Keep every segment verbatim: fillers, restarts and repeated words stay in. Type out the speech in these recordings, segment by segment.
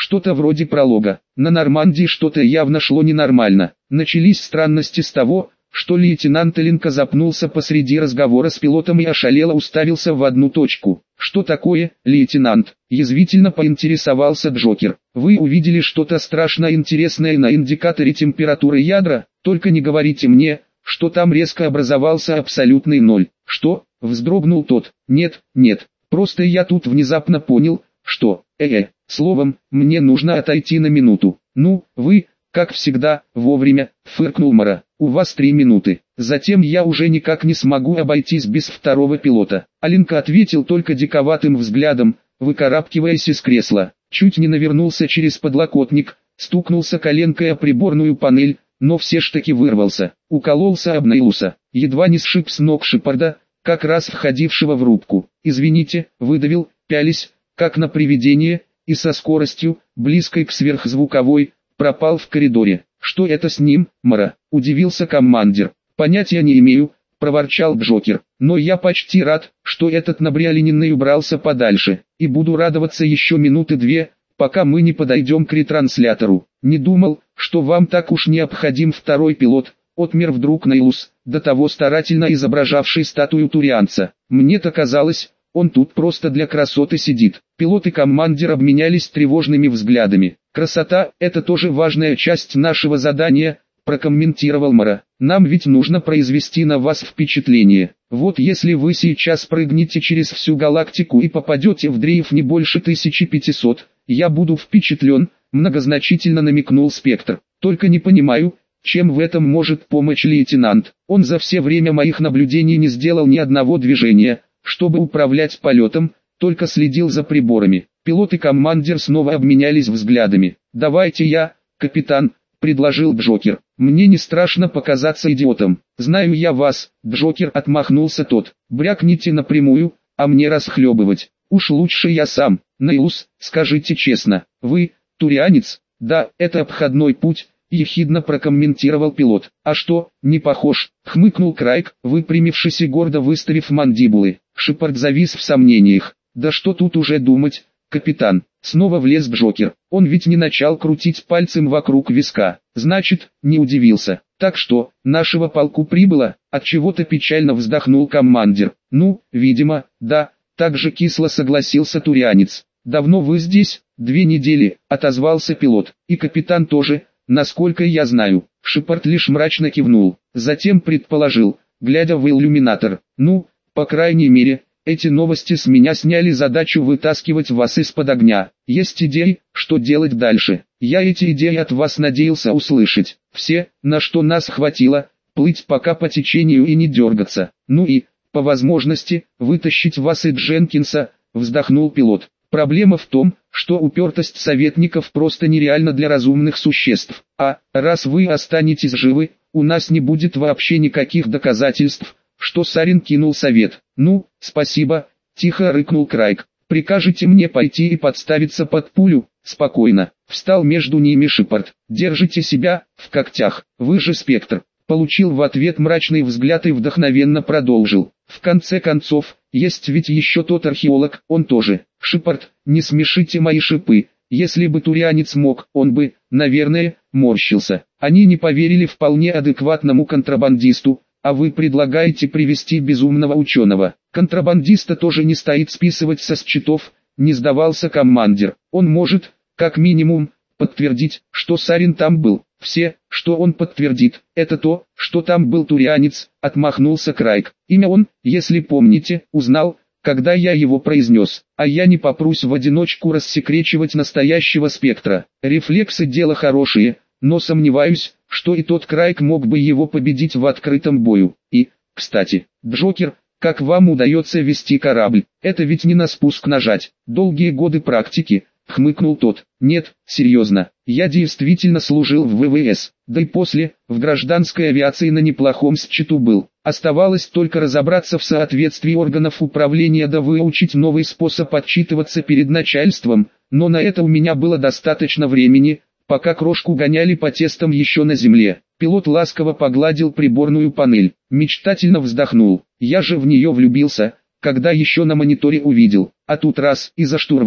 Что-то вроде пролога. На Нормандии что-то явно шло ненормально. Начались странности с того, что лейтенант Эленко запнулся посреди разговора с пилотом и ошалело уставился в одну точку. «Что такое, лейтенант?» – язвительно поинтересовался Джокер. «Вы увидели что-то страшно интересное на индикаторе температуры ядра? Только не говорите мне, что там резко образовался абсолютный ноль». «Что?» – вздрогнул тот. «Нет, нет, просто я тут внезапно понял, что... Э-э, словом, мне нужно отойти на минуту». «Ну, вы, как всегда, вовремя», – фыркнул Мара. «У вас три минуты. Затем я уже никак не смогу обойтись без второго пилота». Аленка ответил только диковатым взглядом, выкарабкиваясь из кресла. Чуть не навернулся через подлокотник, стукнулся коленкой о приборную панель, но все ж таки вырвался. Укололся об Нейлуса. Едва не сшиб с ног Шепарда, как раз входившего в рубку. «Извините», выдавил, пялись, как на привидение, и со скоростью, близкой к сверхзвуковой, пропал в коридоре. «Что это с ним, Мара?» – удивился командир. «Понятия не имею», – проворчал Джокер. «Но я почти рад, что этот набриолиненный убрался подальше, и буду радоваться еще минуты две, пока мы не подойдем к ретранслятору. Не думал, что вам так уж необходим второй пилот», – отмер вдруг Нейлус, до того старательно изображавший статую турианца. «Мне-то казалось, он тут просто для красоты сидит». Пилот и командир обменялись тревожными взглядами. «Красота – это тоже важная часть нашего задания», – прокомментировал Мара. «Нам ведь нужно произвести на вас впечатление. Вот если вы сейчас прыгнете через всю галактику и попадете в дрейф не больше тысячи пятисот, я буду впечатлен», – многозначительно намекнул Спектр. «Только не понимаю, чем в этом может помочь лейтенант. Он за все время моих наблюдений не сделал ни одного движения, чтобы управлять полетом, только следил за приборами». Пилот и командир снова обменялись взглядами. «Давайте я, капитан», — предложил Джокер. «Мне не страшно показаться идиотом. Знаю я вас», — Джокер отмахнулся тот. «Брякните напрямую, а мне расхлебывать. Уж лучше я сам. Нейлус, скажите честно, вы, турианец?» «Да, это обходной путь», — ехидно прокомментировал пилот. «А что, не похож?» — хмыкнул Крайк, выпрямившись и гордо выставив мандибулы. Шепард завис в сомнениях. «Да что тут уже думать, капитан?» Снова влез Джокер. Он ведь не начал крутить пальцем вокруг виска. Значит, не удивился. «Так что, нашего полку прибыло?» Отчего-то печально вздохнул командир. «Ну, видимо, да», так же кисло согласился турианец. «Давно вы здесь?» «Две недели», отозвался пилот. «И капитан тоже, насколько я знаю». Шепард лишь мрачно кивнул. Затем предположил, глядя в иллюминатор. «Ну, по крайней мере, эти новости с меня сняли задачу вытаскивать вас из-под огня. Есть идеи, что делать дальше?» «Я эти идеи от вас надеялся услышать. Все, на что нас хватило, плыть пока по течению и не дергаться. Ну и, по возможности, вытащить вас и Дженкинса», вздохнул пилот. «Проблема в том, что упертость советников просто нереальна для разумных существ. А, раз вы останетесь живы, у нас не будет вообще никаких доказательств, что Сарин кинул совет». «Ну, спасибо», — тихо рыкнул Крайк. «Прикажете мне пойти и подставиться под пулю?» «Спокойно», — встал между ними Шепард. «Держите себя в когтях, вы же Спектр». Получил в ответ мрачный взгляд и вдохновенно продолжил. «В конце концов, есть ведь еще тот археолог, он тоже». «Шепард, не смешите мои шипы. Если бы турианец мог, он бы, наверное, морщился». Они не поверили вполне адекватному контрабандисту, а вы предлагаете привести безумного ученого. Контрабандиста тоже не стоит списывать со счетов, не сдавался командир. Он может, как минимум, подтвердить, что Сарин там был. Все, что он подтвердит, это то, что там был турианец, отмахнулся Крайк. Имя он, если помните, узнал, когда я его произнес, а я не попрусь в одиночку рассекречивать настоящего Спектра. Рефлексы дело хорошие, но сомневаюсь, что и тот Крайк мог бы его победить в открытом бою. И, кстати, Джокер, как вам удается вести корабль? Это ведь не на спуск нажать. Долгие годы практики, хмыкнул тот. Нет, серьезно, я действительно служил в вэ вэ эс, да и после, в гражданской авиации на неплохом счету был. Оставалось только разобраться в соответствии органов управления да выучить новый способ отчитываться перед начальством, но на это у меня было достаточно времени, пока крошку гоняли по тестам еще на земле. Пилот ласково погладил приборную панель, мечтательно вздохнул. Я же в нее влюбился, когда еще на мониторе увидел, а тут раз и за штурвал.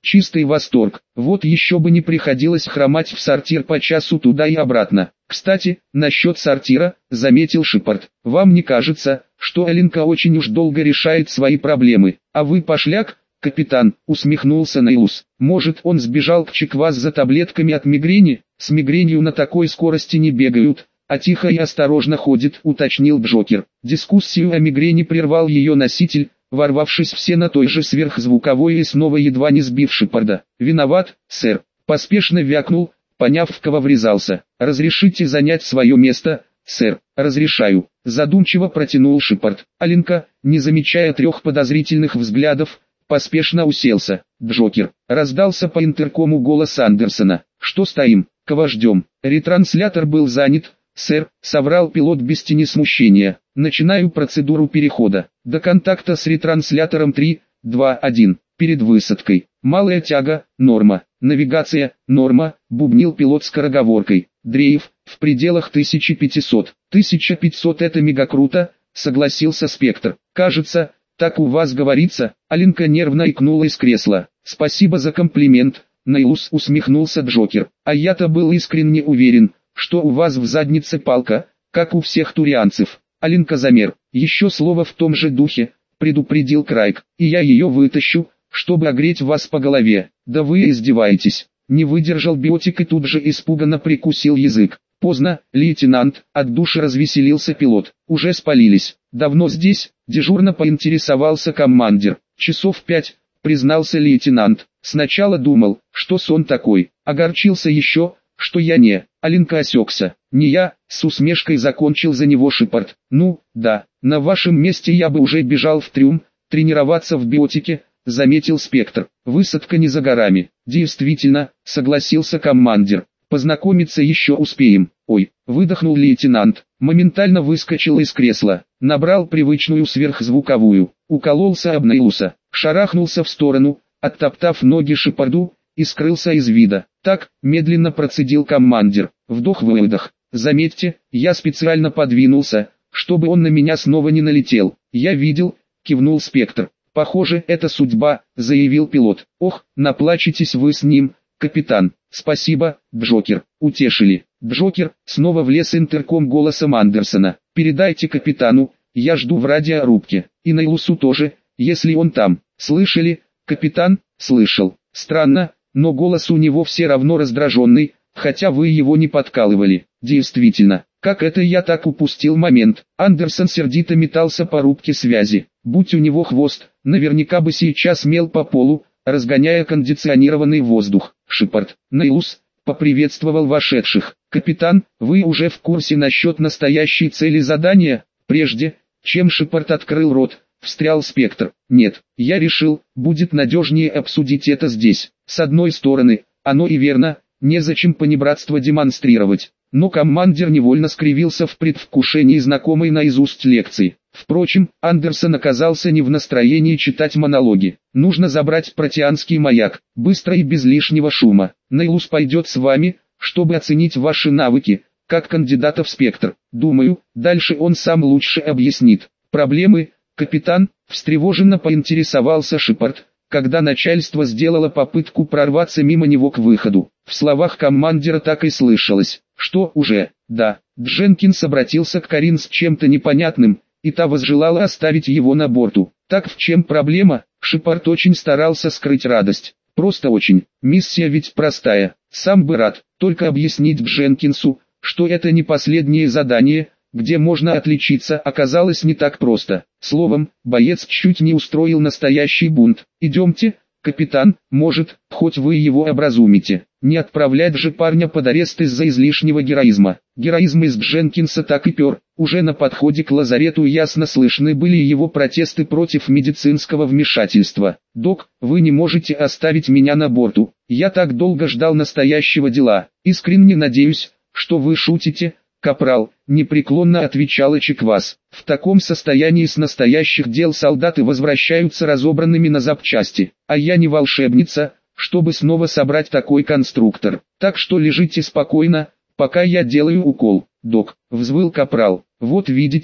Чистый восторг. Вот еще бы не приходилось хромать в сортир по часу туда и обратно. Кстати, насчет сортира, заметил Шепард. Вам не кажется, что Аленка очень уж долго решает свои проблемы? А вы пошляк, капитан, усмехнулся Нейлус. Может, он сбежал к Чиквас за таблетками от мигрени? С мигренью на такой скорости не бегают, а тихо и осторожно ходит, уточнил Джокер. Дискуссию о мигрени прервал ее носитель, ворвавшись все на той же сверхзвуковой и снова едва не сбив Шепарда. «Виноват, сэр», поспешно вякнул, поняв, в кого врезался. «Разрешите занять свое место, сэр?» «Разрешаю», задумчиво протянул Шепард. Аленка, не замечая трех подозрительных взглядов, поспешно уселся. «Джокер», раздался по интеркому голос Андерсона. «Что стоим? Кого ждем?» «Ретранслятор был занят, сэр», соврал пилот без тени смущения. «Начинаю процедуру перехода. До контакта с ретранслятором три, два, один. Перед высадкой. Малая тяга, норма. Навигация, норма», бубнил пилот скороговоркой. «Дрейф, в пределах тысяча пятисот. тысяча пятьсот это мега круто», согласился Спектр. «Кажется, так у вас говорится». Аленка нервно икнула из кресла. «Спасибо за комплимент», Нейлус, усмехнулся Джокер. «А я-то был искренне уверен, что у вас в заднице палка, как у всех турианцев». Аленка замер. «Еще слово в том же духе», предупредил Крайк, «и я ее вытащу, чтобы огреть вас по голове». «Да вы издеваетесь». Не выдержал биотик и тут же испуганно прикусил язык. «Поздно, лейтенант», от души развеселился пилот. «Уже спалились». «Давно здесь?» Дежурно поинтересовался командир. «Часов пять», признался лейтенант. «Сначала думал, что сон такой, огорчился еще, что я не». Аленка осекся. «Не я», с усмешкой закончил за него Шепард. «Ну, да, на вашем месте я бы уже бежал в трюм, тренироваться в биотике», заметил Спектр. «Высадка не за горами». «Действительно», согласился командир. «Познакомиться еще успеем». «Ой», выдохнул лейтенант, моментально выскочил из кресла, набрал привычную сверхзвуковую, укололся об Нейлуса, шарахнулся в сторону, оттоптав ноги Шепарду, и скрылся из вида. «Так», медленно процедил командир, вдох-выдох. «Заметьте, я специально подвинулся, чтобы он на меня снова не налетел». «Я видел», кивнул Спектр. «Похоже, это судьба», заявил пилот. «Ох, наплачетесь вы с ним, капитан». «Спасибо, Джокер», утешили. Джокер снова влез интерком голосом Андерсона. «Передайте капитану, я жду в радиорубке. И Нейлусу тоже, если он там». «Слышали, капитан?» «Слышал». «Странно, но голос у него все равно раздраженный, хотя вы его не подкалывали». «Действительно, как это я так упустил момент?» Андерсон сердито метался по рубке связи. Будь у него хвост, наверняка бы сейчас мел по полу, разгоняя кондиционированный воздух. Шепард, Нейлус, поприветствовал вошедших. «Капитан, вы уже в курсе насчет настоящей цели задания?» Прежде, чем Шепард открыл рот, встрял Спектр. «Нет, я решил, будет надежнее обсудить это здесь. С одной стороны, оно и верно, незачем понебратство демонстрировать». Но командир невольно скривился в предвкушении знакомой наизусть лекции. Впрочем, Андерсон оказался не в настроении читать монологи. «Нужно забрать протеанский маяк, быстро и без лишнего шума. Нейлус пойдет с вами, чтобы оценить ваши навыки, как кандидата в Спектр. Думаю, дальше он сам лучше объяснит. Проблемы, капитан?» Встревоженно поинтересовался Шепард, когда начальство сделало попытку прорваться мимо него к выходу. В словах командира так и слышалось, что уже, да, Дженкинс обратился к Карин с чем-то непонятным, и та возжелала оставить его на борту. Так в чем проблема? Шепард очень старался скрыть радость. Просто очень. Миссия ведь простая. Сам бы рад, только объяснить Дженкинсу, что это не последнее задание, где можно отличиться, оказалось не так просто. Словом, боец чуть не устроил настоящий бунт. «Идемте, капитан, может, хоть вы его образумите. Не отправлять же парня под арест из-за излишнего героизма». Героизм из Дженкинса так и пер. Уже на подходе к лазарету ясно слышны были его протесты против медицинского вмешательства. «Док, вы не можете оставить меня на борту. Я так долго ждал настоящего дела. Искренне надеюсь, что вы шутите, капрал», непреклонно отвечала Чиквас. «В таком состоянии с настоящих дел солдаты возвращаются разобранными на запчасти, а я не волшебница, чтобы снова собрать такой конструктор. Так что лежите спокойно, пока я делаю укол». «Док», взвыл капрал, «вот видите,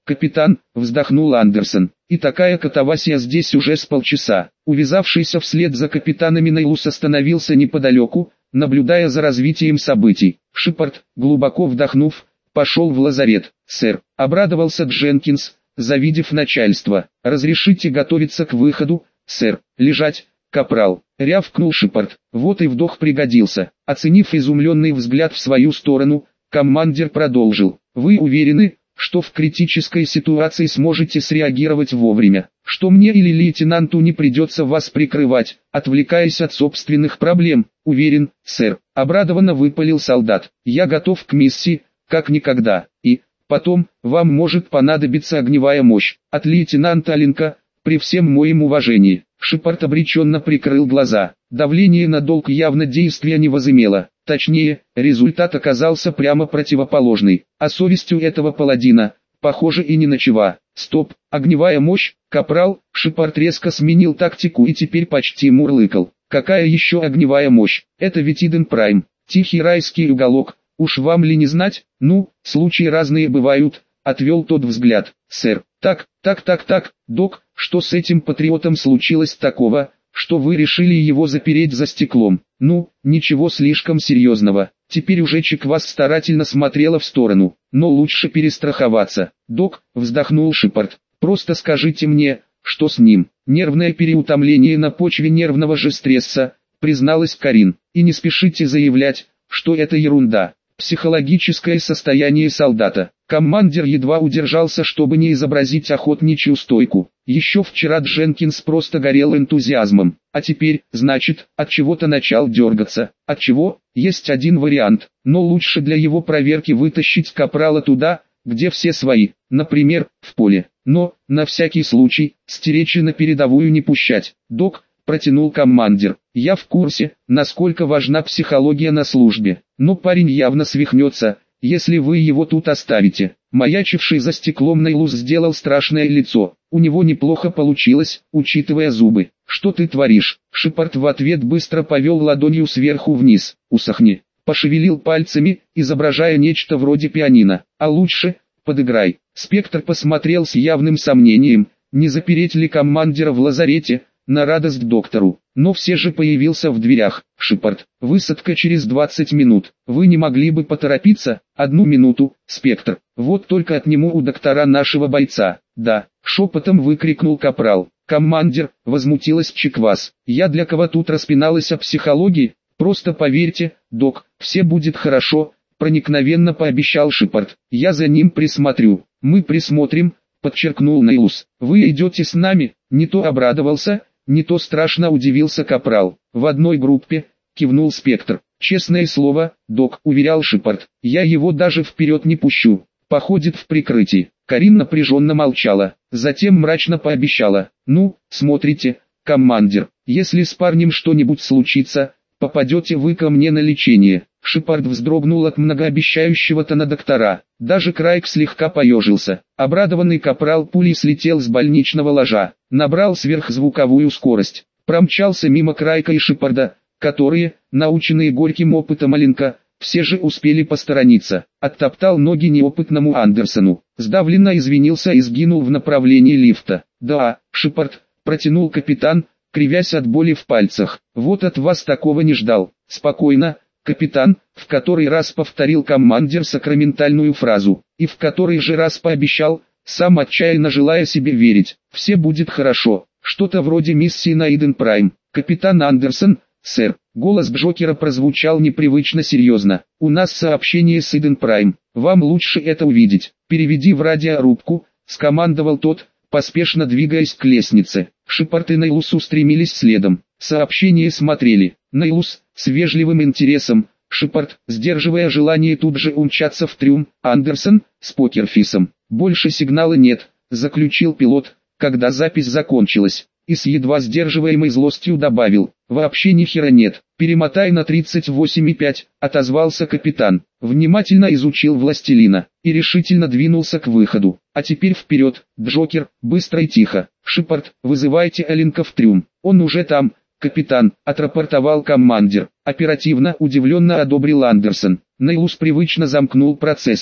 «Капитан», — вздохнул Андерсон, — «и такая катавасия здесь уже с полчаса». Увязавшийся вслед за капитанами Нейлус остановился неподалеку, наблюдая за развитием событий. Шепард, глубоко вдохнув, пошел в лазарет. «Сэр», — обрадовался Дженкинс, завидев начальство, — «разрешите готовиться к выходу, сэр». «Лежать, капрал», — рявкнул Шепард. Вот и вдох пригодился. Оценив изумленный взгляд в свою сторону, командир продолжил: «Вы уверены, что в критической ситуации сможете среагировать вовремя, что мне или лейтенанту не придется вас прикрывать, отвлекаясь от собственных проблем?» «Уверен, сэр», — обрадованно выпалил солдат. «Я готов к миссии, как никогда, и, потом, вам может понадобиться огневая мощь от лейтенанта Алленка, при всем моем уважении». Шепард обреченно прикрыл глаза. Давление на долг явно действия не возымело. Точнее, результат оказался прямо противоположный. А совестью этого паладина, похоже, и не ночева. «Стоп, огневая мощь, капрал!» Шепард резко сменил тактику и теперь почти мурлыкал. «Какая еще огневая мощь? Это ведь Иден Прайм, тихий райский уголок. Уж вам ли не знать? Ну, случаи разные бывают», — отвел тот взгляд. «Сэр, так, так, так, так, док, что с этим патриотом случилось такого, что вы решили его запереть за стеклом?» «Ну, ничего слишком серьезного». Теперь уже Чеквас старательно смотрела в сторону. «Но лучше перестраховаться». «Док», — вздохнул Шепард, — «просто скажите мне, что с ним?» «Нервное переутомление на почве нервного же стресса», — призналась Карин. «И не спешите заявлять, что это ерунда. Психологическое состояние солдата». Командир едва удержался, чтобы не изобразить охотничью стойку. Еще вчера Дженкинс просто горел энтузиазмом, а теперь, значит, от чего-то начал дергаться. От чего? Есть один вариант, но лучше для его проверки вытащить капрала туда, где все свои, например, в поле. Но, на всякий случай, стеречь и на передовую не пущать. «Док», — протянул командир, — «я в курсе, насколько важна психология на службе, но парень явно свихнется, если вы его тут оставите». Маячивший за стеклом Нейлус сделал страшное лицо. У него неплохо получилось, учитывая зубы. «Что ты творишь?» Шепард в ответ быстро повел ладонью сверху вниз. «Усохни». Пошевелил пальцами, изображая нечто вроде пианино. «А лучше, подыграй». Спектр посмотрел с явным сомнением, не запереть ли командира в лазарете, на радость доктору. Но все же появился в дверях. «Шепард, высадка через двадцать минут. Вы не могли бы поторопиться?» «Одну минуту, Спектр. Вот только отниму у доктора нашего бойца». «Да», — шепотом выкрикнул капрал. «Командир», — возмутилась Чеквас, — «я для кого тут распиналась о психологии? Просто поверьте, док, все будет хорошо», — проникновенно пообещал Шепард. «Я за ним присмотрю». «Мы присмотрим», — подчеркнул Нейлус. «Вы идете с нами?» Не то обрадовался, не то страшно удивился капрал. «В одной группе», — кивнул Спектр. «Честное слово, док», — уверял Шепард, — «я его даже вперед не пущу. Походит в прикрытии». Карин напряженно молчала, затем мрачно пообещала: «Ну, смотрите, командир, если с парнем что-нибудь случится, попадете вы ко мне на лечение». Шепард вздрогнул от многообещающего тона доктора. Даже Крайк слегка поежился. Обрадованный капрал пулей слетел с больничного ложа, набрал сверхзвуковую скорость, промчался мимо Крайка и Шепарда, которые, наученные горьким опытом Алленка, все же успели посторониться. Оттоптал ноги неопытному Андерсону, сдавленно извинился и сгинул в направлении лифта. «Да, Шепард», — протянул капитан, кривясь от боли в пальцах, — «вот от вас такого не ждал». «Спокойно, капитан», — в который раз повторил командир сакраментальную фразу, и в который же раз пообещал, сам отчаянно желая себе верить: «все будет хорошо». Что-то вроде миссии на Иден Прайм. «Капитан Андерсон, сэр». Голос Джокера прозвучал непривычно серьезно. «У нас сообщение с Иден Прайм. Вам лучше это увидеть. Переведи в радиорубку», — скомандовал тот, поспешно двигаясь к лестнице. Шепард и Нейлус устремились следом. Сообщение смотрели. Нейлус, с вежливым интересом. Шепард, сдерживая желание тут же умчаться в трюм. Андерсон, с покерфисом. «Больше сигнала нет», — заключил пилот, когда запись закончилась. И с едва сдерживаемой злостью добавил: «Вообще ни хера нет». «Перемотай на тридцать восемь и пять», — отозвался капитан. Внимательно изучил властелина и решительно двинулся к выходу. «А теперь вперед, Джокер, быстро и тихо. Шепард, вызывайте Алленка в трюм. Он уже там, капитан», — отрапортовал командир. Оперативно, удивленно одобрил Андерсон. Нейлус привычно замкнул процессию.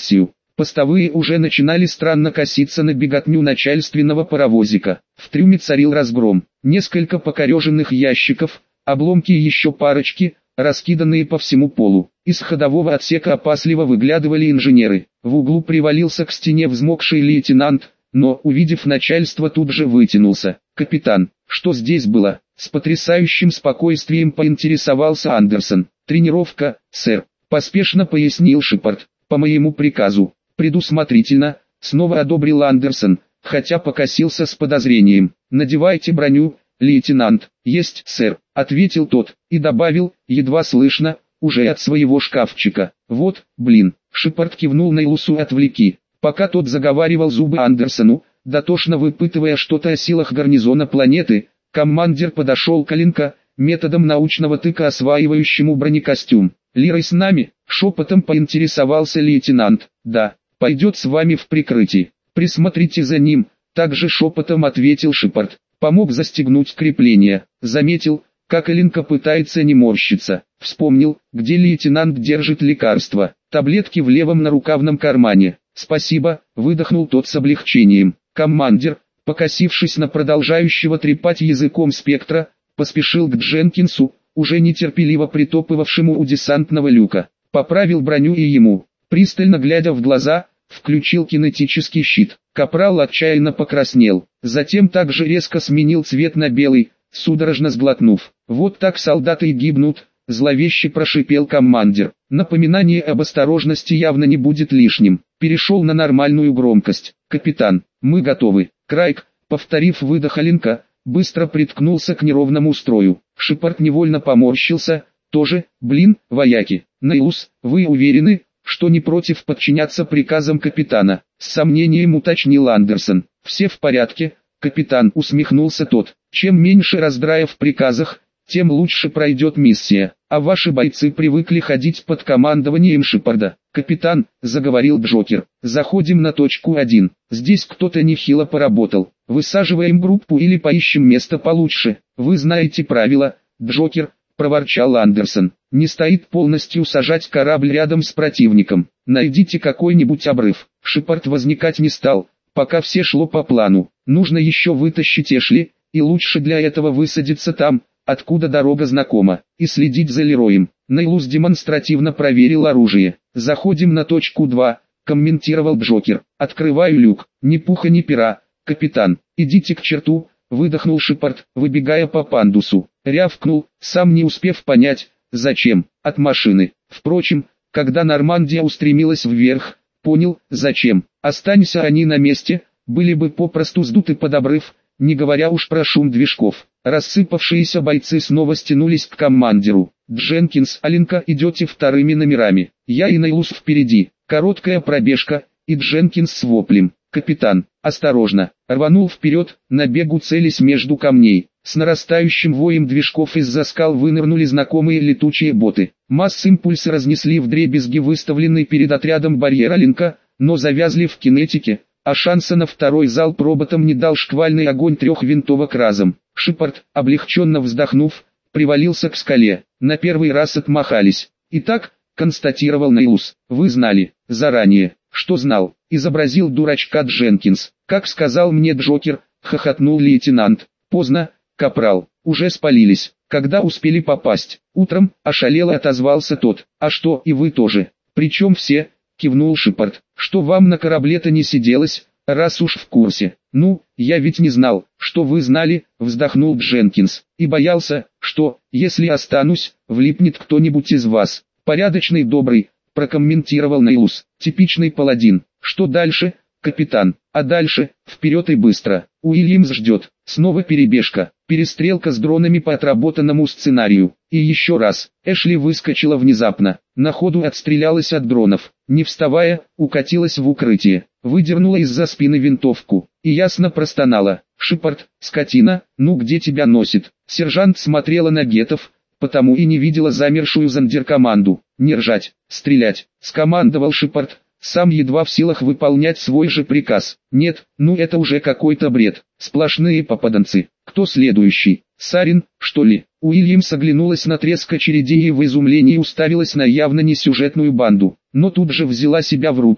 Постовые уже начинали странно коситься на беготню начальственного паровозика. В трюме царил разгром. Несколько покореженных ящиков, обломки и еще парочки, раскиданные по всему полу. Из ходового отсека опасливо выглядывали инженеры. В углу привалился к стене взмокший лейтенант, но, увидев начальство, тут же вытянулся. «Капитан, что здесь было?» С потрясающим спокойствием поинтересовался Андерсон. «Тренировка, сэр», — поспешно пояснил Шепард. «По моему приказу». «Предусмотрительно», — снова одобрил Андерсон, хотя покосился с подозрением. «Надевайте броню, лейтенант». «Есть, сэр», — ответил тот, и добавил, едва слышно, уже от своего шкафчика. «Вот, блин». Шепард кивнул Нейлусу: «Отвлеки». Пока тот заговаривал зубы Андерсону, дотошно выпытывая что-то о силах гарнизона планеты, командир подошел к Алинка, методом научного тыка осваивающему бронекостюм. «Лирой с нами?» — шепотом поинтересовался лейтенант. «Да, пойдет с вами в прикрытии. Присмотрите за ним», — также шепотом ответил Шепард. Помог застегнуть крепление. Заметил, как Алинка пытается не морщиться. Вспомнил, где лейтенант держит лекарства. Таблетки в левом нарукавном кармане. «Спасибо», — выдохнул тот с облегчением. Командир, покосившись на продолжающего трепать языком спектра, поспешил к Дженкинсу, уже нетерпеливо притопывавшему у десантного люка. Поправил броню и ему, пристально глядя в глаза, включил кинетический щит. Капрал отчаянно покраснел, затем также резко сменил цвет на белый, судорожно сглотнув. «Вот так солдаты и гибнут», — зловеще прошипел командир. Напоминание об осторожности явно не будет лишним. Перешел на нормальную громкость. «Капитан, мы готовы». Крайк, повторив выдох Алинка, быстро приткнулся к неровному строю. Шепард невольно поморщился. «Тоже, блин, вояки». «Нейлус, вы уверены, что не против подчиняться приказам капитана?» С сомнением уточнил Андерсон. «Все в порядке, капитан», — усмехнулся тот. «Чем меньше раздрая в приказах, тем лучше пройдет миссия, а ваши бойцы привыкли ходить под командованием Шепарда». «Капитан», — заговорил Джокер, — «заходим на точку один. Здесь кто-то нехило поработал. Высаживаем группу или поищем место получше. Вы знаете правила, Джокер», — проворчал Андерсон. «Не стоит полностью сажать корабль рядом с противником. Найдите какой-нибудь обрыв». Шепард возникать не стал, пока все шло по плану. «Нужно еще вытащить Эшли, и лучше для этого высадиться там, откуда дорога знакома, и следить за Лероем». Нейлус демонстративно проверил оружие. «Заходим на точку два», — комментировал Джокер. «Открываю люк. Ни пуха ни пера, капитан. Идите к черту», — выдохнул Шепард, выбегая по пандусу. Рявкнул, сам не успев понять, зачем, от машины. Впрочем, когда Нормандия устремилась вверх, понял, зачем. Останься они на месте, были бы попросту сдуты под обрыв, не говоря уж про шум движков. Рассыпавшиеся бойцы снова стянулись к командиру. «Дженкинс, Алинка, идете вторыми номерами. Я и Нейлус впереди». Короткая пробежка, и Дженкинс с воплем: «Капитан, осторожно!» рванул вперед, на бегу целясь между камней. С нарастающим воем движков из-за скал вынырнули знакомые летучие боты. Масс-импульсы разнесли вдребезги выставленный перед отрядом барьер Алинка, но завязли в кинетике, а шанса на второй залп роботам не дал шквальный огонь трех винтовок разом. Шепард, облегченно вздохнув, привалился к скале. На первый раз отмахались. «Итак», — констатировал Нейлус, — «вы знали, заранее». «Что знал?» — изобразил дурачка Дженкинс. «Как сказал мне Джокер», — хохотнул лейтенант. «Поздно, капрал, уже спалились. Когда успели попасть?» «Утром», — ошалело отозвался тот. «А что, и вы тоже?» «Причем все?» — кивнул Шепард. «Что вам на корабле-то не сиделось, раз уж в курсе?» «Ну, я ведь не знал, что вы знали», — вздохнул Дженкинс. «И боялся, что, если останусь, влипнет кто-нибудь из вас». «Порядочный, добрый», — прокомментировал Нейлус. «Типичный паладин. Что дальше, капитан?» «А дальше, вперед и быстро. Уильямс ждет». Снова перебежка. Перестрелка с дронами по отработанному сценарию. И еще раз. Эшли выскочила внезапно. На ходу отстрелялась от дронов. Не вставая, укатилась в укрытие. Выдернула из-за спины винтовку. И ясно простонала: «Шепард, скотина, ну где тебя носит?» Сержант смотрела на гетов, потому и не видела замершую зондеркоманду. «Не ржать, стрелять», — скомандовал Шепард, сам едва в силах выполнять свой же приказ. «Нет, ну это уже какой-то бред, сплошные попаданцы. Кто следующий? Сарин, что ли?» Уильямс оглянулась на треск очередей и в изумлении уставилась на явно несюжетную банду, но тут же взяла себя в руки,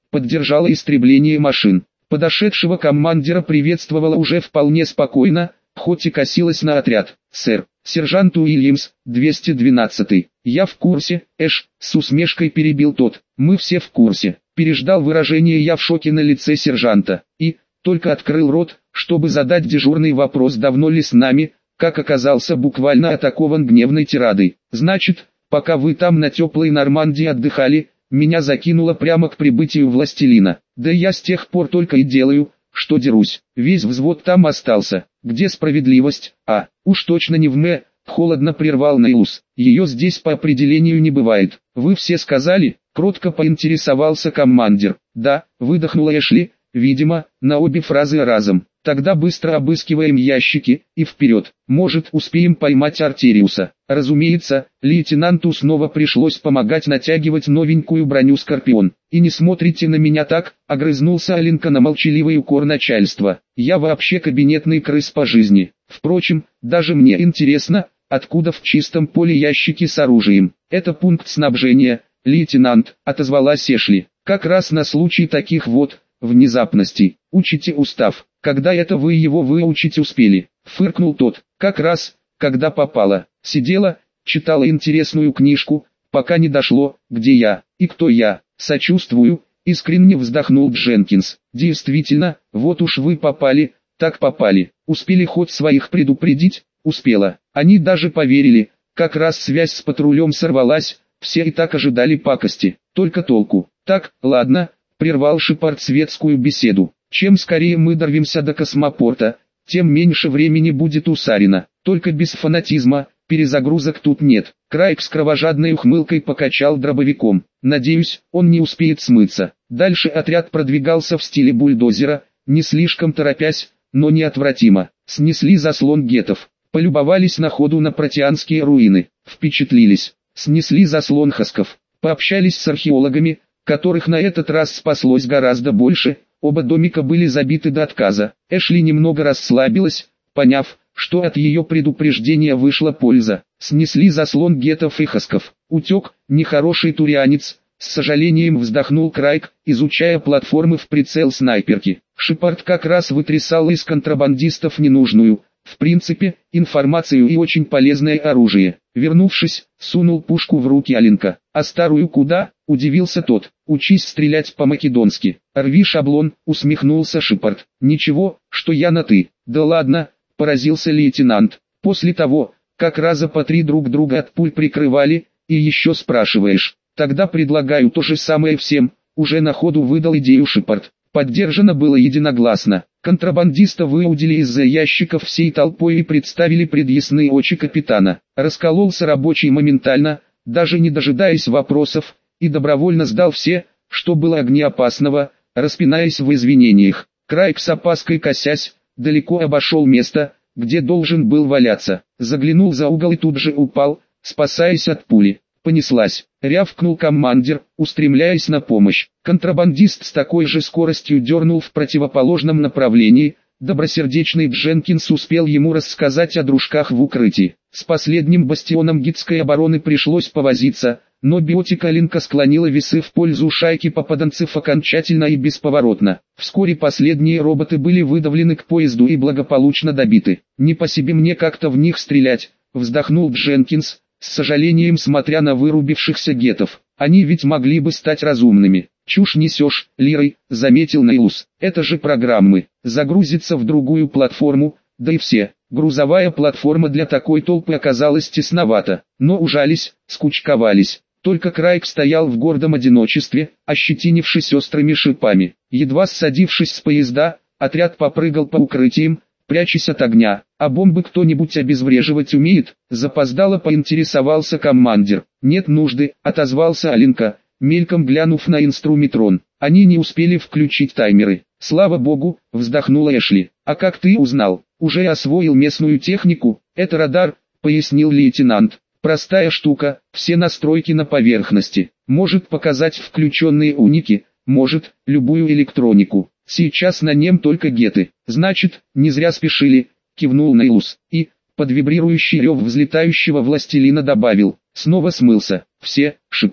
поддержала истребление машин. Подошедшего командира приветствовала уже вполне спокойно, хоть и косилась на отряд. «Сэр, сержант Уильямс, двести двенадцатый. Я в курсе, Эш», с усмешкой перебил тот. «Мы все в курсе». Переждал выражение «я в шоке» на лице сержанта. И, только открыл рот, чтобы задать дежурный вопрос, давно ли с нами, как оказался буквально атакован гневной тирадой. «Значит, пока вы там на теплой Нормандии отдыхали, меня закинуло прямо к прибытию властелина. Да я с тех пор только и делаю, что дерусь. Весь взвод там остался. Где справедливость? А, уж точно не в Мэ», холодно прервал Нейлус. «Ее здесь по определению не бывает. Вы все сказали?» Кротко поинтересовался командир. «Да», выдохнула Эшли, видимо, на обе фразы разом. «Тогда быстро обыскиваем ящики, и вперед. Может, успеем поймать Артериуса». Разумеется, лейтенанту снова пришлось помогать натягивать новенькую броню «Скорпион». «И не смотрите на меня так», — огрызнулся Аленка на молчаливый укор начальства. «Я вообще кабинетный крыс по жизни. Впрочем, даже мне интересно, откуда в чистом поле ящики с оружием. Это пункт снабжения, лейтенант», — отозвалась Эшли. «Как раз на случай таких вот внезапностей. Учите устав. Когда это вы его выучить успели?» Фыркнул тот. «Как раз, когда попало. Сидела, читала интересную книжку, пока не дошло, где я и кто я. Сочувствую», искренне вздохнул Дженкинс. «Действительно, вот уж вы попали, так попали. Успели хоть своих предупредить?» «Успела. Они даже поверили. Как раз связь с патрулем сорвалась, все и так ожидали пакости. Только толку. Так, ладно», прервал Шепард светскую беседу. «Чем скорее мы дорвемся до космопорта, тем меньше времени будет у Сарина. Только без фанатизма, перезагрузок тут нет». Крайк с кровожадной ухмылкой покачал дробовиком. «Надеюсь, он не успеет смыться». Дальше отряд продвигался в стиле бульдозера, не слишком торопясь, но неотвратимо. Снесли заслон гетов. Полюбовались на ходу на протеанские руины. Впечатлились. Снесли заслон хасков. Пообщались с археологами, которых на этот раз спаслось гораздо больше. Оба домика были забиты до отказа. Эшли немного расслабилась, поняв, что от ее предупреждения вышла польза. Снесли заслон гетов и хасков. Утек, нехороший турианец, с сожалением вздохнул Крайк, изучая платформы в прицел снайперки. Шепард как раз вытрясал из контрабандистов ненужную, в принципе, информацию и очень полезное оружие. Вернувшись, сунул пушку в руки Аленка. «А старую куда?» – удивился тот. «Учись стрелять по-македонски». «Рви шаблон», – усмехнулся Шепард. «Ничего, что я на «ты». «Да ладно», – поразился лейтенант. «После того, как раза по три друг друга от пуль прикрывали, и еще спрашиваешь. Тогда предлагаю то же самое всем», – уже на ходу выдал идею Шепард. Поддержано было единогласно. Контрабандиста выудили из-за ящиков всей толпой и представили пред ясные очи капитана. Раскололся рабочий моментально, даже не дожидаясь вопросов, и добровольно сдал все, что было огнеопасного, распинаясь в извинениях. Крайк с опаской косясь, далеко обошел место, где должен был валяться. Заглянул за угол и тут же упал, спасаясь от пули. «Понеслась», — рявкнул командир, устремляясь на помощь. Контрабандист с такой же скоростью дернул в противоположном направлении. Добросердечный Дженкинс успел ему рассказать о дружках в укрытии. С последним бастионом гидской обороны пришлось повозиться, но биотика Линка склонила весы в пользу шайки попаданцев окончательно и бесповоротно. Вскоре последние роботы были выдавлены к поезду и благополучно добиты. «Не по себе мне как-то в них стрелять», — вздохнул Дженкинс, с сожалением смотря на вырубившихся гетов. «Они ведь могли бы стать разумными». «Чушь несешь, Лирой», — заметил Нейлус. «Это же программы. Загрузиться в другую платформу, да и все». Грузовая платформа для такой толпы оказалась тесновата, но ужались, скучковались. Только Крайк стоял в гордом одиночестве, ощетинившись острыми шипами. Едва ссадившись с поезда, отряд попрыгал по укрытиям, прячась от огня. «А бомбы кто-нибудь обезвреживать умеет?» — запоздало поинтересовался командир. «Нет нужды», — отозвался Аленка, мельком глянув на инструментрон. «Они не успели включить таймеры». «Слава богу», — вздохнула Эшли. «А как ты узнал?» «Уже освоил местную технику. Это радар», — пояснил лейтенант. «Простая штука, все настройки на поверхности. Может показать включенные уники, может, любую электронику. Сейчас на нем только геты. Значит, не зря спешили», — кивнул Нейлус. И, под вибрирующий рев взлетающего властелина добавил. Снова смылся. «Все, Шепард».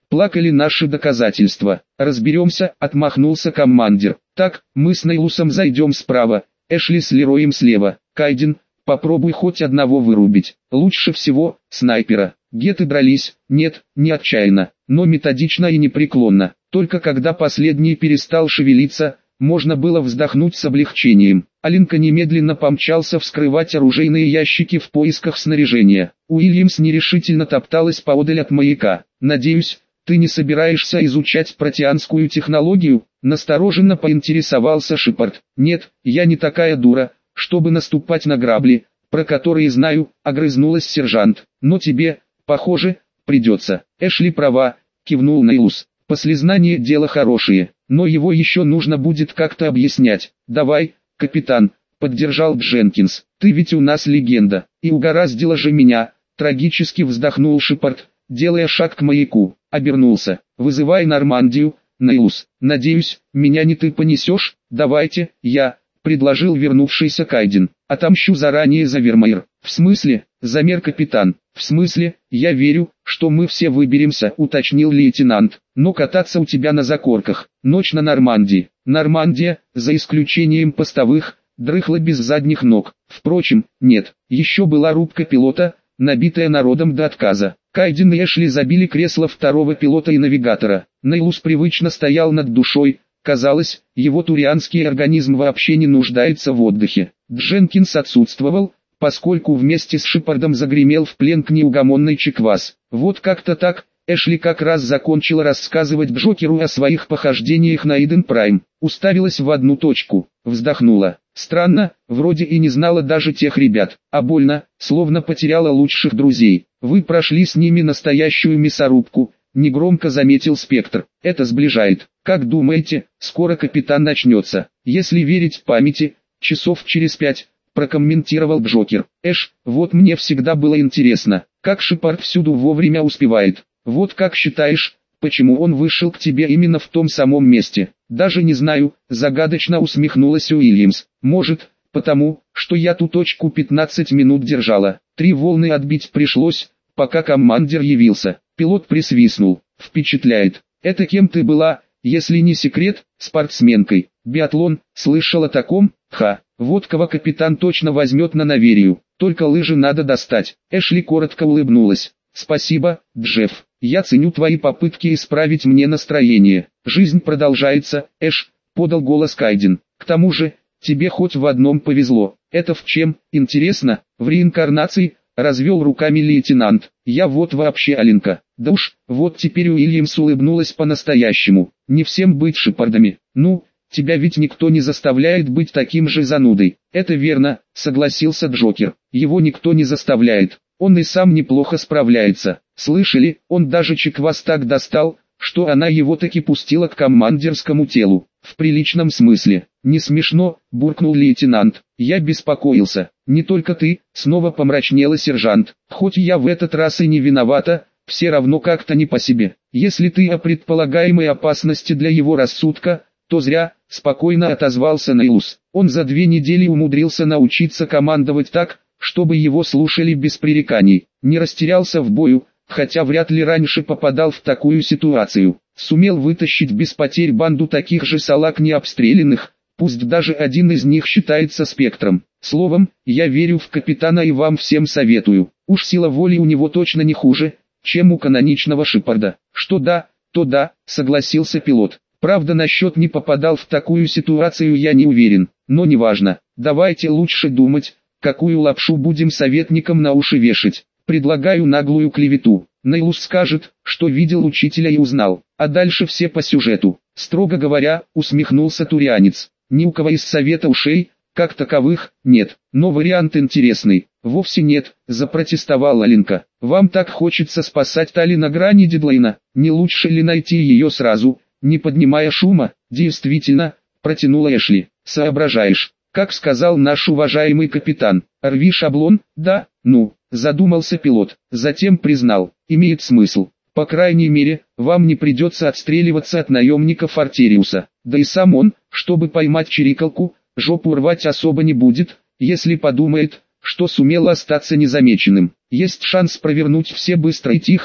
плакали наши доказательства. Разберемся, отмахнулся командир. Так, мы с Нейлусом зайдем справа, Эшли с Лероем слева. Кайден, попробуй хоть одного вырубить. Лучше всего, снайпера. Геты дрались, нет, не отчаянно, но методично и непреклонно. Только когда последний перестал шевелиться, можно было вздохнуть с облегчением. Алинка немедленно помчался вскрывать оружейные ящики в поисках снаряжения. Уильямс нерешительно топталась поодаль от маяка. «Надеюсь, ты не собираешься изучать протеанскую технологию?» Настороженно поинтересовался Шепард. «Нет, я не такая дура, чтобы наступать на грабли, про которые знаю», — огрызнулась сержант. «Но тебе, похоже, придется». «Эшли права», — кивнул Нейлус. «Послезнание дело хорошее, но его еще нужно будет как-то объяснять». «Давай, капитан», — поддержал Дженкинс. «Ты ведь у нас легенда, и угораздило же меня», — трагически вздохнул Шепард, делая шаг к маяку. Обернулся. «Вызывай Нормандию, Нейлус. Надеюсь, меня не ты понесешь?» «Давайте, я», — предложил вернувшийся Кайден. «Отомщу заранее за Вермеер». «В смысле?» — замер капитан. «В смысле, я верю, что мы все выберемся», — уточнил лейтенант. «Но кататься у тебя на закорках. Ночь на Нормандии». Нормандия, за исключением постовых, дрыхла без задних ног. Впрочем, нет, еще была рубка пилота, набитая народом до отказа. Кайден и Эшли забили кресло второго пилота и навигатора. Нейлус привычно стоял над душой. Казалось, его турианский организм вообще не нуждается в отдыхе. Дженкинс отсутствовал, поскольку вместе с Шепардом загремел в плен к неугомонной Чеквас. Вот как-то так, Эшли как раз закончила рассказывать Джокеру о своих похождениях на Иден Прайм. Уставилась в одну точку, вздохнула. Странно, вроде и не знала даже тех ребят, а больно, словно потеряла лучших друзей. «Вы прошли с ними настоящую мясорубку», — негромко заметил Спектр. «Это сближает. Как думаете, скоро капитан начнется?» «Если верить памяти, часов через пять», — прокомментировал Джокер. «Эш, вот мне всегда было интересно, как Шепард всюду вовремя успевает. Вот как считаешь, почему он вышел к тебе именно в том самом месте?» «Даже не знаю», — загадочно усмехнулась Уильямс. «Может, потому, что я ту точку пятнадцать минут держала. Три волны отбить пришлось, пока командир явился». Пилот присвистнул. «Впечатляет. Это кем ты была, если не секрет?» «Спортсменкой. Биатлон, слышал о таком?» «Ха, вот кого капитан точно возьмет на Наверию, только лыжи надо достать». Эшли коротко улыбнулась. «Спасибо, Джефф. Я ценю твои попытки исправить мне настроение. Жизнь продолжается, Эш», — подал голос Кайден. «К тому же, тебе хоть в одном повезло». «Это в чем, интересно?» «В реинкарнации», — развел руками лейтенант. «Я вот вообще Алинка». «Да уж, вот теперь Уильямс улыбнулась по-настоящему. Не всем быть Шепардами. Ну, тебя ведь никто не заставляет быть таким же занудой». «Это верно», — согласился Джокер. «Его никто не заставляет. Он и сам неплохо справляется. Слышали, он даже Чеквас так достал, что она его таки пустила к командирскому телу. В приличном смысле». «Не смешно», — буркнул лейтенант. «Я беспокоился». «Не только ты», — снова помрачнела сержант. «Хоть я в этот раз и не виновата, все равно как-то не по себе. Если ты о предполагаемой опасности для его рассудка, то зря», — спокойно отозвался Нейлус. «Он за две недели умудрился научиться командовать так, чтобы его слушали без пререканий. Не растерялся в бою, хотя вряд ли раньше попадал в такую ситуацию. Сумел вытащить без потерь банду таких же салак необстрелянных, пусть даже один из них считается Спектром. Словом, я верю в капитана и вам всем советую. Уж сила воли у него точно не хуже, чем у каноничного Шепарда». «Что да, то да», — согласился пилот. «Правда, насчет не попадал в такую ситуацию я не уверен, но неважно. Давайте лучше думать, какую лапшу будем советникам на уши вешать. Предлагаю наглую клевету. Нейлус скажет, что видел учителя и узнал, а дальше все по сюжету». «Строго говоря», — усмехнулся турианец, «ни у кого из совета ушей, как таковых, нет, но вариант интересный». «Вовсе нет», — запротестовала Алинка. «Вам так хочется спасать Тали на грани дедлайна, не лучше ли найти ее сразу, не поднимая шума?» «Действительно», — протянула Эшли. «Соображаешь, как сказал наш уважаемый капитан, рви шаблон?» «Да, ну», — задумался пилот, затем признал, «имеет смысл. По крайней мере, вам не придется отстреливаться от наемников Артериуса. Да и сам он, чтобы поймать чирикалку, жопу рвать особо не будет, если подумает, что сумел остаться незамеченным. Есть шанс провернуть все быстро и тихо,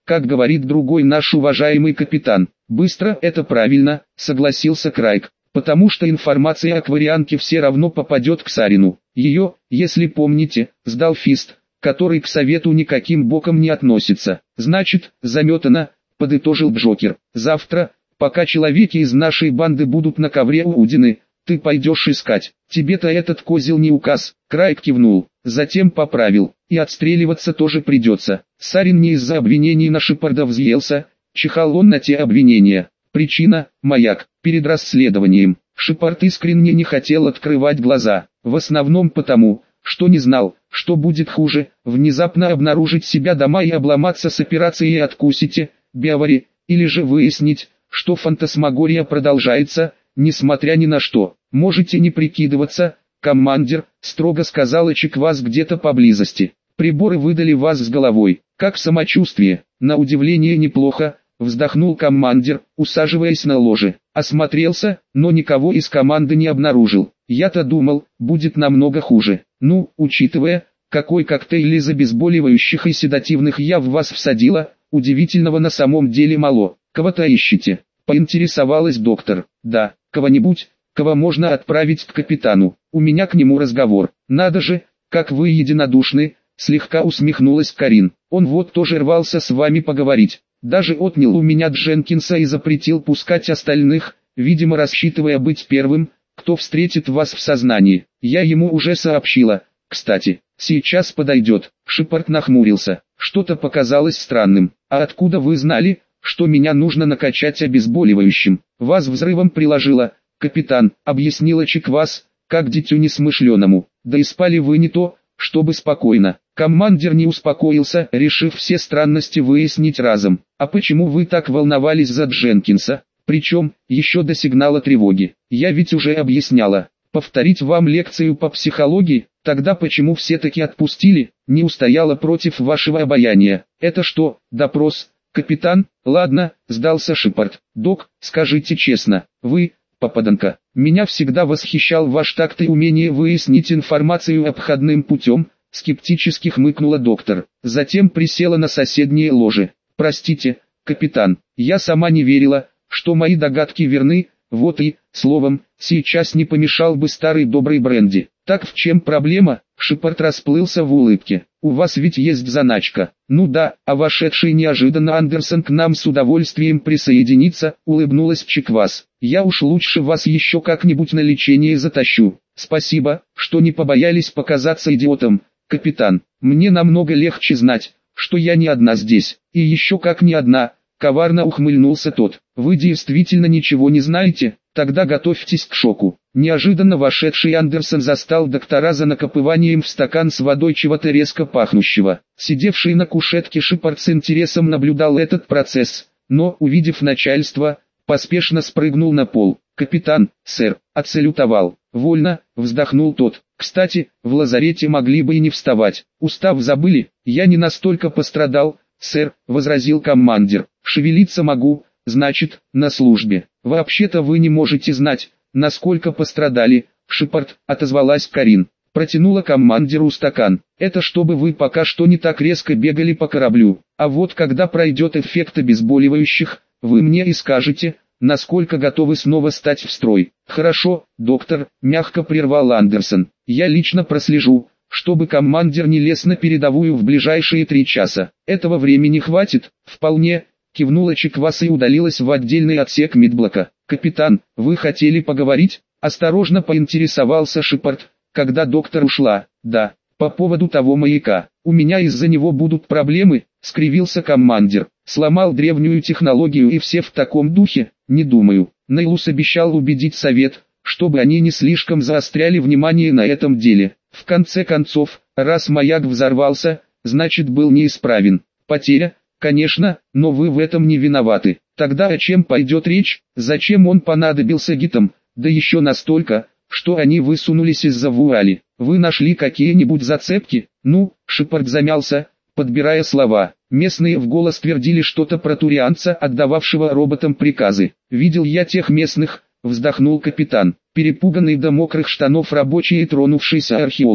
как говорит другой наш уважаемый капитан. Быстро, это правильно, согласился Крайк, потому что информация о Кварианке все равно попадет к Сарину. Ее, если помните, сдал Фист, который к совету никаким боком не относится. Значит, заметано, подытожил Джокер. Завтра, пока человеки из нашей банды будут на ковре у Удины, ты пойдешь искать. Тебе-то этот козел не указ. Крайк кивнул, затем поправил. И отстреливаться тоже придется. Сарин не из-за обвинений на Шепарда взъелся, чихал он на те обвинения. Причина – маяк. Перед расследованием Шепард искренне не хотел открывать глаза. В основном потому, что не знал, что будет хуже, внезапно обнаружить себя дома и обломаться с операцией «Откусите», Биовари, или же выяснить, что фантасмагория продолжается, несмотря ни на что. Можете не прикидываться, командир, строго сказала Чиквас где-то поблизости. Приборы выдали вас с головой. Как самочувствие? На удивление неплохо, вздохнул командир, усаживаясь на ложе. Осмотрелся, но никого из команды не обнаружил. Я-то думал, будет намного хуже. Ну, учитывая, какой коктейль из обезболивающих и седативных я в вас всадила, удивительного на самом деле мало. Кого-то ищете? Поинтересовалась доктор. Да, кого-нибудь, кого можно отправить к капитану. У меня к нему разговор. Надо же, как вы единодушны, слегка усмехнулась Карин. Он вот тоже рвался с вами поговорить. Даже отнял у меня Дженкинса и запретил пускать остальных, видимо рассчитывая быть первым, кто встретит вас в сознании. Я ему уже сообщила. Кстати, сейчас подойдет. Шепард нахмурился. Что-то показалось странным. А откуда вы знали, что меня нужно накачать обезболивающим? Вас взрывом приложило, капитан, объяснила Чиквас, как дитю несмышленому. Да и спали вы не то, чтобы спокойно. Командир не успокоился, решив все странности выяснить разом. А почему вы так волновались за Дженкинса? Причем, еще до сигнала тревоги. Я ведь уже объясняла. Повторить вам лекцию по психологии? Тогда почему все-таки отпустили? Не устояла против вашего обаяния. Это что, допрос, капитан? Ладно, сдался Шепард. Док, скажите честно, вы, попаданка, меня всегда восхищал ваш такт и умение выяснить информацию обходным путем, скептически хмыкнула доктор. Затем присела на соседнее ложе. Простите, капитан, я сама не верила, что мои догадки верны, вот и, словом, сейчас не помешал бы старый добрый бренди. Так в чем проблема? Шепард расплылся в улыбке. У вас ведь есть заначка. Ну да, а вошедший неожиданно Андерсон к нам с удовольствием присоединится, улыбнулась Чиквас. Я уж лучше вас еще как-нибудь на лечение затащу. Спасибо, что не побоялись показаться идиотом, капитан. Мне намного легче знать, что я не одна здесь. И еще как не одна. Коварно ухмыльнулся тот. Вы действительно ничего не знаете? Тогда готовьтесь к шоку. Неожиданно вошедший Андерсон застал доктора за накапыванием в стакан с водой чего-то резко пахнущего. Сидевший на кушетке Шепард с интересом наблюдал этот процесс, но, увидев начальство, поспешно спрыгнул на пол. «Капитан, сэр», отсалютовал. «Вольно», вздохнул тот. «Кстати, в лазарете могли бы и не вставать. Устав забыли, я не настолько пострадал, сэр», возразил командир. «Шевелиться могу, значит, на службе. Вообще-то вы не можете знать, насколько пострадали», Шепард, отозвалась Карин. Протянула командиру стакан. «Это чтобы вы пока что не так резко бегали по кораблю. А вот когда пройдет эффект обезболивающих, вы мне и скажете, насколько готовы снова стать в строй». «Хорошо, доктор», мягко прервал Андерсон. «Я лично прослежу, чтобы командир не лез на передовую в ближайшие три часа. Этого времени хватит?» «Вполне», кивнула Чиквас и удалилась в отдельный отсек медблока. «Капитан, вы хотели поговорить?» Осторожно поинтересовался Шепард, когда доктор ушла. «Да, по поводу того маяка. У меня из-за него будут проблемы», скривился командир. «Сломал древнюю технологию и все в таком духе?» «Не думаю». Нейлус обещал убедить совет, чтобы они не слишком заостряли внимание на этом деле. В конце концов, раз маяк взорвался, значит был неисправен. Потеря, конечно, но вы в этом не виноваты. Тогда о чем пойдет речь? Зачем он понадобился гитам? Да еще настолько, что они высунулись из-за вуали. Вы нашли какие-нибудь зацепки? Ну, Шепард замялся, подбирая слова. Местные в голос твердили что-то про турианца, отдававшего роботам приказы. «Видел я тех местных», вздохнул капитан. «Перепуганный до мокрых штанов рабочий и тронувшийся археолог.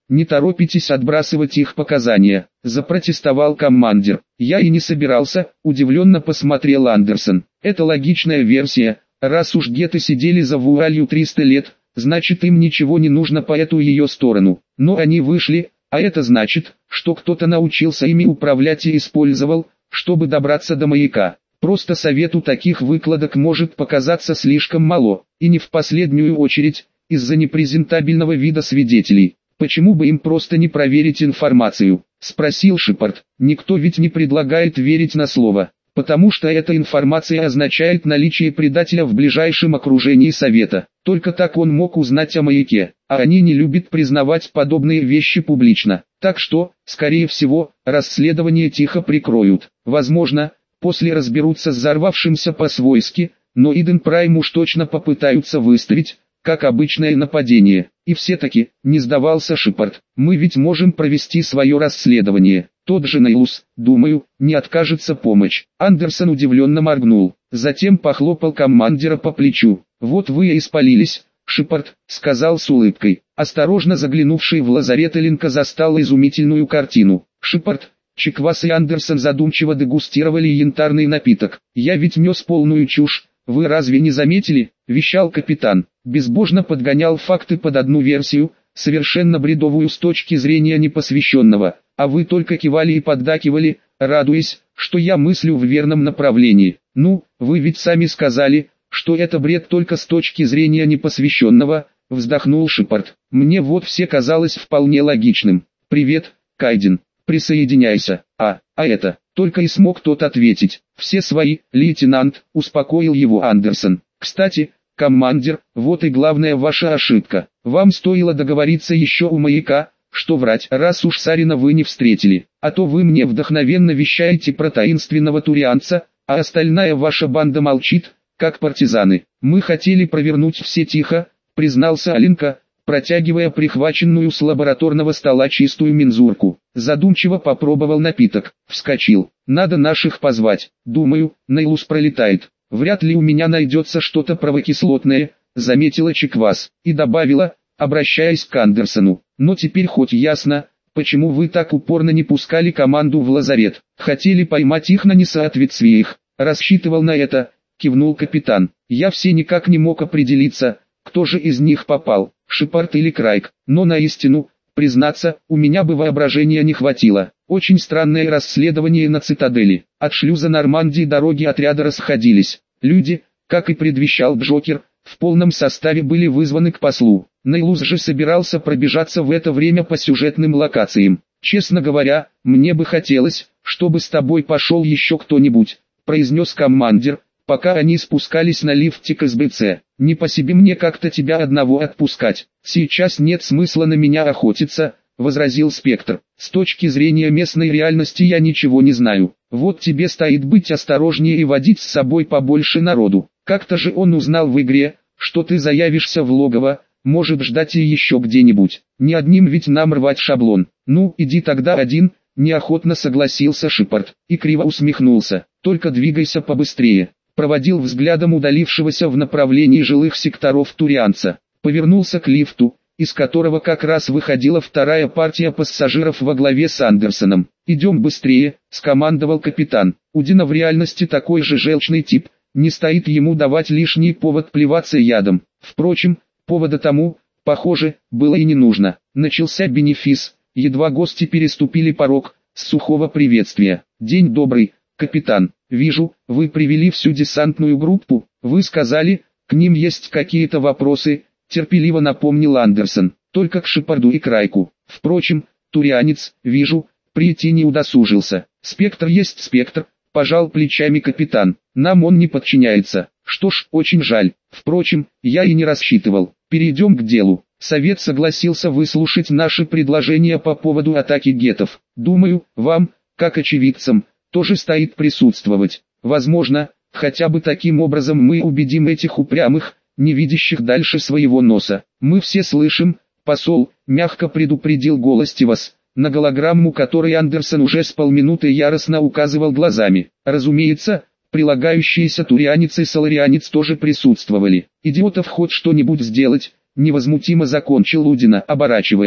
Не торопитесь отбрасывать их показания, запротестовал командир. Я и не собирался, удивленно посмотрел Андерсон. Это логичная версия, раз уж геты сидели за вуалью триста лет, значит им ничего не нужно по эту ее сторону. Но они вышли, а это значит, что кто-то научился ими управлять и использовал, чтобы добраться до маяка. Просто совету таких выкладок может показаться слишком мало, и не в последнюю очередь, из-за непрезентабельного вида свидетелей. Почему бы им просто не проверить информацию? Спросил Шепард. Никто ведь не предлагает верить на слово, потому что эта информация означает наличие предателя в ближайшем окружении совета. Только так он мог узнать о маяке, а они не любят признавать подобные вещи публично. Так что, скорее всего, расследование тихо прикроют. Возможно, после разберутся с взорвавшимся по-свойски, но Иден Прайм уж точно попытаются выставить, как обычное нападение. И все-таки, не сдавался Шепард, мы ведь можем провести свое расследование. Тот же Нейлус, думаю, не откажется помочь. Андерсон удивленно моргнул, затем похлопал командира по плечу. Вот вы и испалились, Шепард, сказал с улыбкой. Осторожно заглянувший в лазарет Эленка застал изумительную картину. Шепард, Чиквас и Андерсон задумчиво дегустировали янтарный напиток. Я ведь нес полную чушь. «Вы разве не заметили?» – вещал капитан. Безбожно подгонял факты под одну версию, совершенно бредовую с точки зрения непосвященного, а вы только кивали и поддакивали, радуясь, что я мыслю в верном направлении. Ну, вы ведь сами сказали, что это бред только с точки зрения непосвященного, вздохнул Шепард. Мне вот все казалось вполне логичным. «Привет, Кайден, присоединяйся». А, а это... Только и смог тот ответить. «Все свои, лейтенант», — успокоил его Андерсон. «Кстати, командир, вот и главная ваша ошибка. Вам стоило договориться еще у маяка, что врать, раз уж Сарина вы не встретили. А то вы мне вдохновенно вещаете про таинственного турианца, а остальная ваша банда молчит, как партизаны. Мы хотели провернуть все тихо», — признался Аленка, протягивая прихваченную с лабораторного стола чистую мензурку. Задумчиво попробовал напиток, вскочил. «Надо наших позвать. Думаю, Нейлус пролетает. Вряд ли у меня найдется что-то правокислотное», — заметила Чиквас, и добавила, обращаясь к Андерсону. «Но теперь хоть ясно, почему вы так упорно не пускали команду в лазарет. Хотели поймать их на несоответствиях». «Рассчитывал на это», — кивнул капитан. «Я все никак не мог определиться, кто же из них попал, Шепард или Крайк, но на истину, признаться, у меня бы воображения не хватило. Очень странное расследование на цитадели. От шлюза Нормандии дороги отряда расходились. Люди, как и предвещал Джокер, в полном составе были вызваны к послу. Нейлус же собирался пробежаться в это время по сюжетным локациям. «Честно говоря, мне бы хотелось, чтобы с тобой пошел еще кто-нибудь», — произнес командир, пока они спускались на лифте к эс бэ цэ. «Не по себе мне как-то тебя одного отпускать. Сейчас нет смысла на меня охотиться», — возразил Спектр. «С точки зрения местной реальности я ничего не знаю. Вот тебе стоит быть осторожнее и водить с собой побольше народу. Как-то же он узнал в игре, что ты заявишься в логово, может ждать и еще где-нибудь. Не одним ведь нам рвать шаблон. Ну, иди тогда один», — неохотно согласился Шепард, и криво усмехнулся. «Только двигайся побыстрее». Проводил взглядом удалившегося в направлении жилых секторов турианца. Повернулся к лифту, из которого как раз выходила вторая партия пассажиров во главе с Андерсоном. «Идем быстрее», — скомандовал капитан. У Дина в реальности такой же желчный тип, не стоит ему давать лишний повод плеваться ядом. Впрочем, повода тому, похоже, было и не нужно. Начался бенефис, едва гости переступили порог, с сухого приветствия. «День добрый, капитан. Вижу, вы привели всю десантную группу. Вы сказали, к ним есть какие-то вопросы», — терпеливо напомнил Андерсон. «Только к Шепарду и Крайку. Впрочем, турианец, вижу, прийти не удосужился. Спектр есть спектр», — пожал плечами капитан. «Нам он не подчиняется. Что ж, очень жаль. Впрочем, я и не рассчитывал. Перейдем к делу. Совет согласился выслушать наши предложения по поводу атаки гетов. Думаю, вам, как очевидцам, тоже стоит присутствовать. Возможно, хотя бы таким образом мы убедим этих упрямых, не видящих дальше своего носа. Мы все слышим, посол, мягко предупредил голос Тивас, на голограмму которой Андерсон уже с полминуты яростно указывал глазами. Разумеется, прилагающиеся турианец и соларианец тоже присутствовали. «Идиотов хоть что-нибудь сделать», — невозмутимо закончил Удина, оборачиваясь.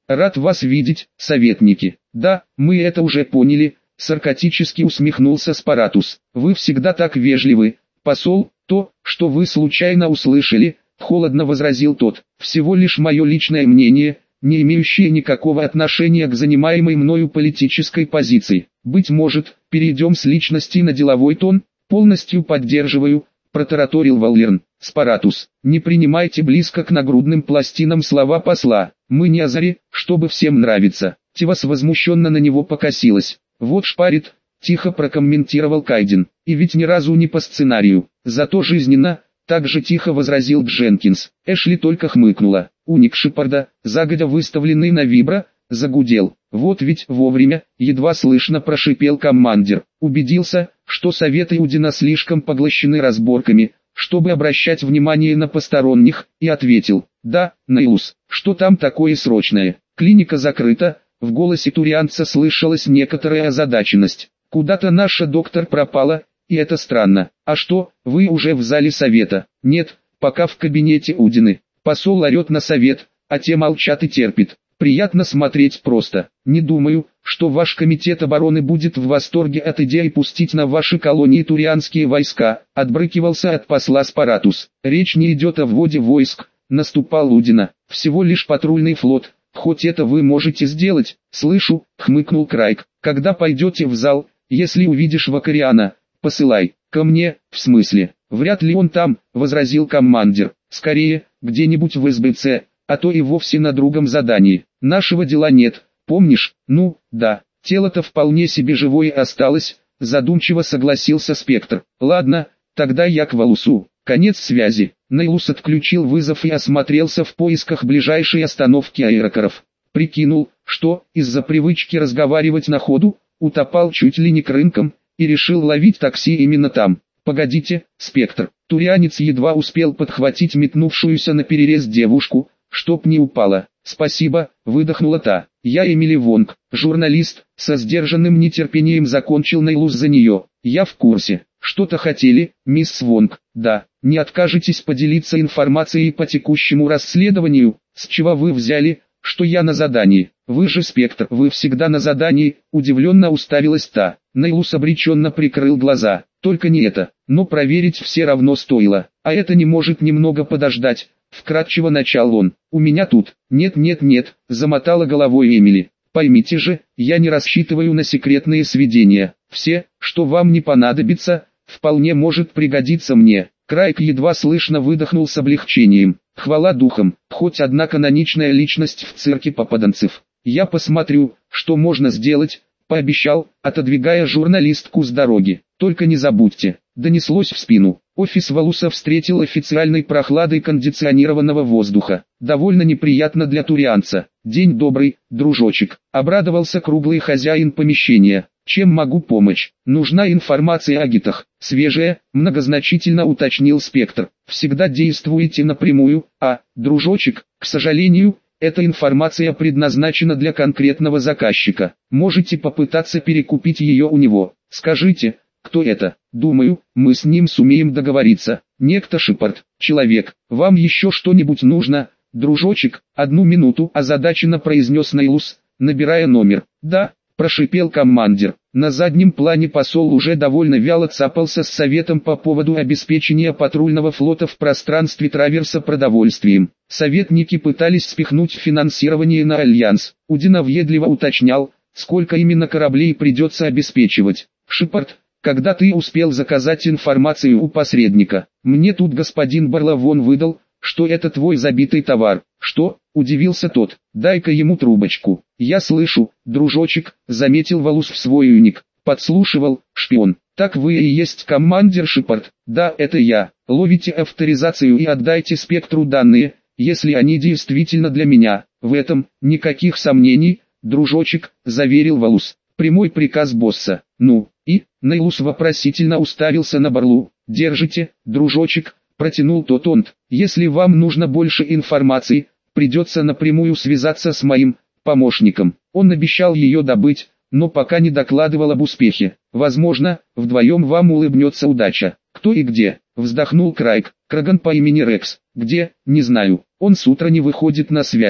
Рад вас видеть, советники. Да, мы это уже поняли, саркастически усмехнулся Спаратус. Вы всегда так вежливы, посол. То, что вы случайно услышали, холодно возразил тот, всего лишь мое личное мнение, не имеющее никакого отношения к занимаемой мною политической позиции. Быть может, перейдем с личности на деловой тон? Полностью поддерживаю, протараторил Валерн. Спаратус, не принимайте близко к нагрудным пластинам слова посла. Мы не озари, чтобы всем нравиться. Тивас возмущенно на него покосилась. Вот шпарит, тихо прокомментировал Кайден. И ведь ни разу не по сценарию. Зато жизненно, так же тихо возразил Дженкинс. Эшли только хмыкнула. Уник Шепарда, загодя выставленный на вибро, загудел. Вот ведь вовремя, едва слышно прошипел командир. Убедился, что советы Удина слишком поглощены разборками, чтобы обращать внимание на посторонних, и ответил. Да, Нейлус, что там такое срочное? Клиника закрыта. В голосе турианца слышалась некоторая озадаченность. Куда-то наша доктор пропала, и это странно. А что, вы уже в зале совета? Нет, пока в кабинете Удины. Посол орет на совет, а те молчат и терпят. Приятно смотреть просто. Не думаю, что ваш комитет обороны будет в восторге от идеи пустить на ваши колонии турианские войска, отбрыкивался от посла Спаратус. Речь не идет о вводе войск, наступал Удина. Всего лишь патрульный флот. Хоть это вы можете сделать, слышу, хмыкнул Крайк. Когда пойдете в зал, если увидишь Вакариана, посылай, ко мне, в смысле, вряд ли он там, возразил командир. Скорее, где-нибудь в эс бэ цэ, а то и вовсе на другом задании. Нашего дела нет, помнишь? Ну, да, тело-то вполне себе живое осталось, задумчиво согласился Спектр. Ладно, тогда я к Валусу. Конец связи. Нейлус отключил вызов и осмотрелся в поисках ближайшей остановки аэрокаров. Прикинул, что, из-за привычки разговаривать на ходу, утопал чуть ли не к рынкам, и решил ловить такси именно там. Погодите, Спектр. Турианец едва успел подхватить метнувшуюся на перерез девушку, чтоб не упала. Спасибо, выдохнула та. Я Эмили Вонг, журналист, со сдержанным нетерпением закончил Нейлус за нее. Я в курсе. Что-то хотели, мисс Вонг? Да. Не откажетесь поделиться информацией по текущему расследованию? С чего вы взяли, что я на задании? Вы же Спектр, вы всегда на задании, удивленно уставилась та. Нейлус обреченно прикрыл глаза. Только не это, но проверить все равно стоило. А это не может немного подождать, вкратчиво начал он. У меня тут, нет-нет-нет, замотала головой Эмили. Поймите же, я не рассчитываю на секретные сведения. Все, что вам не понадобится, вполне может пригодиться мне. Крайк едва слышно выдохнул с облегчением. Хвала духам, хоть одна каноничная личность в цирке попаданцев. Я посмотрю, что можно сделать, пообещал, отодвигая журналистку с дороги. Только не забудьте. Донеслось в спину. Офис Валуса встретил официальной прохладой кондиционированного воздуха. Довольно неприятно для турианца. День добрый, дружочек. Обрадовался круглый хозяин помещения. Чем могу помочь? Нужна информация о гитах. Свежая, многозначительно уточнил Спектр. Всегда действуете напрямую, а, дружочек, к сожалению, эта информация предназначена для конкретного заказчика. Можете попытаться перекупить ее у него. Скажите, кто это? Думаю, мы с ним сумеем договориться. Некто Шепард, человек. Вам еще что-нибудь нужно, дружочек? Одну минуту, озадаченно произнес Нейлус, набирая номер. Да, прошипел командир. На заднем плане посол уже довольно вяло цапался с советом по поводу обеспечения патрульного флота в пространстве Траверса продовольствием. Советники пытались спихнуть финансирование на Альянс. Удина въедливо уточнял, сколько именно кораблей придется обеспечивать. Шепард, когда ты успел заказать информацию у посредника? Мне тут господин Барлавон выдал, что это твой забитый товар. Что? Удивился тот. Дай-ка ему трубочку. Я слышу, дружочек, заметил Валус в свой уник. Подслушивал, шпион. Так вы и есть командир Шепард? Да, это я. Ловите авторизацию и отдайте Спектру данные, если они действительно для меня. В этом никаких сомнений, дружочек, заверил Валус. Прямой приказ босса. Ну, и, Нейлус вопросительно уставился на Барлу. Держите, дружочек, протянул тот онт. Если вам нужно больше информации, придется напрямую связаться с моим помощником. Он обещал ее добыть, но пока не докладывал об успехе. Возможно, вдвоем вам улыбнется удача. Кто и где? Вздохнул Крайк. Краган по имени Рекс. Где? Не знаю. Он с утра не выходит на связь.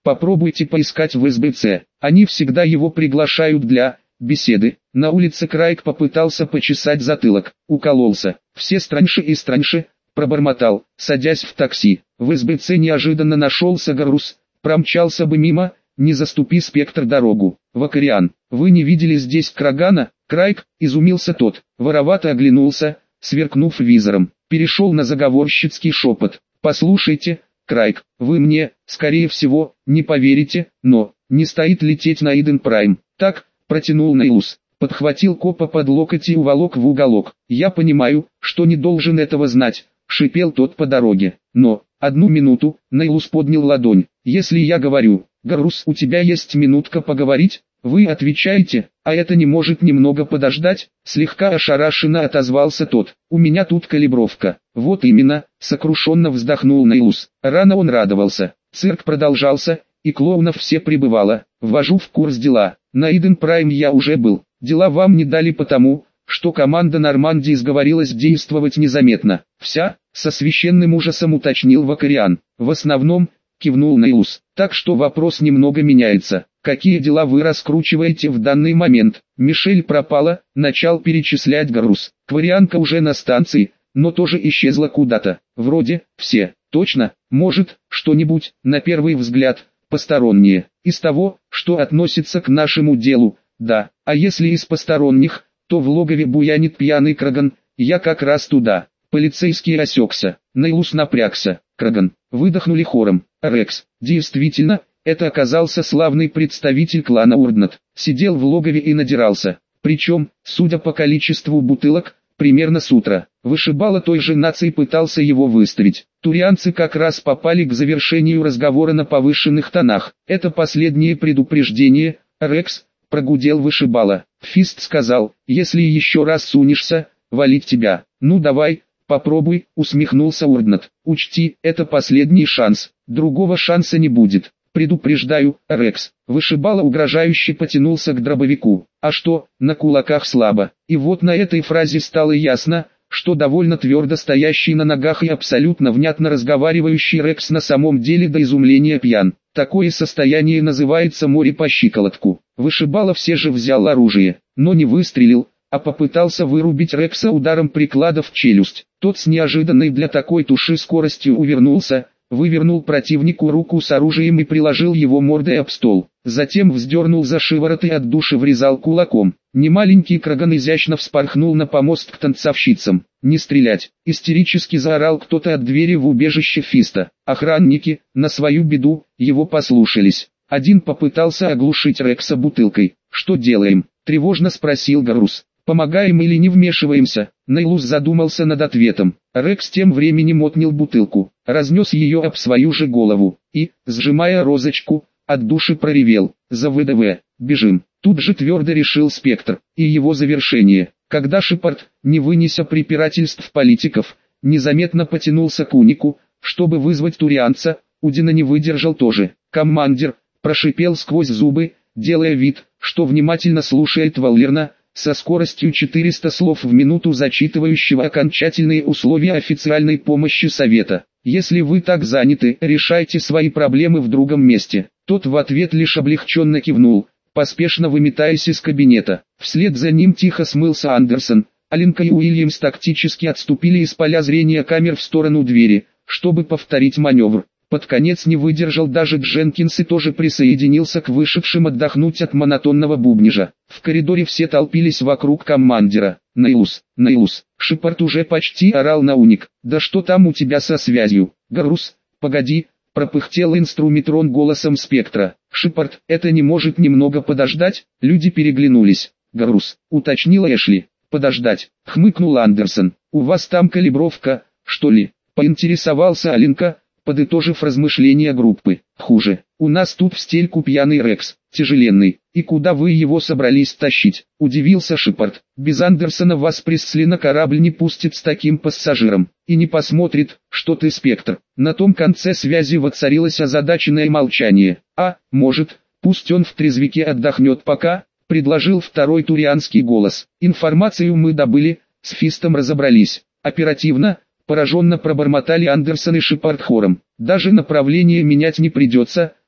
Попробуйте поискать в эс бэ цэ, они всегда его приглашают для беседы. На улице Крайк попытался почесать затылок, укололся. Все страньше и страньше, пробормотал, садясь в такси. В эс бэ цэ неожиданно нашелся Гарус, промчался бы мимо, не заступи Спектр дорогу. Вакариан, вы не видели здесь Крагана? Крайк, изумился тот, воровато оглянулся, сверкнув визором, перешел на заговорщицкий шепот. Послушайте, Крайк, вы мне, скорее всего, не поверите, но, не стоит лететь на Иден Прайм. Так, протянул Нейлус, подхватил копа под локоть и уволок в уголок. Я понимаю, что не должен этого знать, шипел тот по дороге. Но, одну минуту, Нейлус поднял ладонь. Если я говорю, Гарус, у тебя есть минутка поговорить? Вы отвечаете, а это не может немного подождать? Слегка ошарашенно отозвался тот. У меня тут калибровка. Вот именно, сокрушенно вздохнул Нейлус. Рано он радовался. Цирк продолжался, и клоунов все прибывало. Ввожу в курс дела. На Иден Прайм я уже был. Дела вам не дали потому, что команда Нормандии сговорилась действовать незаметно. Вся, со священным ужасом уточнил Вакариан. В основном, кивнул Нейлус. Так что вопрос немного меняется. Какие дела вы раскручиваете в данный момент? Мишель пропала, начал перечислять Гарус. Кварианка уже на станции, но тоже исчезла куда-то. Вроде, все. Точно, может, что-нибудь, на первый взгляд, постороннее. Из того, что относится к нашему делу, да. А если из посторонних, то в логове буянит пьяный Краган, я как раз туда. Полицейский осекся. Нейлус напрягся. Краган. Выдохнули хором. Рекс. Действительно, это оказался славный представитель клана Урднат. Сидел в логове и надирался. Причем, судя по количеству бутылок, примерно с утра. Вышибала той же нации пытался его выставить. Турианцы как раз попали к завершению разговора на повышенных тонах. Это последнее предупреждение, Рекс, прогудел вышибала. Фист сказал, если еще раз сунешься, валить тебя. Ну давай, попробуй, усмехнулся Урднат. Учти, это последний шанс, другого шанса не будет. Предупреждаю, Рекс. Вышибала угрожающе потянулся к дробовику. А что, на кулаках слабо. И вот на этой фразе стало ясно, что довольно твердо стоящий на ногах и абсолютно внятно разговаривающий Рекс на самом деле до изумления пьян. Такое состояние называется море по щиколотку. Вышибала все же взял оружие, но не выстрелил, а попытался вырубить Рекса ударом приклада в челюсть. Тот с неожиданной для такой туши скоростью увернулся, вывернул противнику руку с оружием и приложил его мордой об стол. Затем вздернул за шиворот и от души врезал кулаком. Немаленький Краган изящно вспорхнул на помост к танцовщицам. «Не стрелять!» — истерически заорал кто-то от двери в убежище Фиста. Охранники, на свою беду, его послушались. Один попытался оглушить Рекса бутылкой. «Что делаем?» — тревожно спросил Гарус. «Помогаем или не вмешиваемся?» Нейлус задумался над ответом. Рекс тем временем отнял бутылку, разнес ее об свою же голову и, сжимая розочку, от души проревел: «За вэ дэ вэ, бежим!» Тут же твердо решил Спектр, и его завершение. Когда Шепард, не вынеся препирательств политиков, незаметно потянулся к унику, чтобы вызвать турианца, Удина не выдержал тоже. «Командир!» – прошипел сквозь зубы, делая вид, что внимательно слушает Валлерна, со скоростью четыреста слов в минуту зачитывающего окончательные условия официальной помощи Совета. «Если вы так заняты, решайте свои проблемы в другом месте». Тот в ответ лишь облегченно кивнул, поспешно выметаясь из кабинета. Вслед за ним тихо смылся Андерсон. Аленка и Уильямс тактически отступили из поля зрения камер в сторону двери, чтобы повторить маневр. Под конец не выдержал даже Дженкинс и тоже присоединился к вышедшим отдохнуть от монотонного бубнижа. В коридоре все толпились вокруг командира. «Нейлус, Нейлус!» Шепард уже почти орал на уник. «Да что там у тебя со связью?» «Гарус, погоди!» Пропыхтел инструментрон голосом Спектра. «Шепард, это не может немного подождать?» Люди переглянулись. «Гарус», уточнила Эшли. «Подождать», хмыкнул Андерсон. «У вас там калибровка, что ли?» Поинтересовался Аленка, подытожив размышления группы. «Хуже. У нас тут в стельку пьяный Рекс, тяжеленный. И куда вы его собрались тащить?» Удивился Шепард. «Без Андерсона вас Пресли на корабль не пустит с таким пассажиром. И не посмотрит, что ты Спектр». На том конце связи воцарилось озадаченное молчание. «А, может, пусть он в трезвике отдохнет пока?» — предложил второй турианский голос. «Информацию мы добыли, с Фистом разобрались. Оперативно». Пораженно пробормотали Андерсон и Шепард хором. «Даже направление менять не придется»,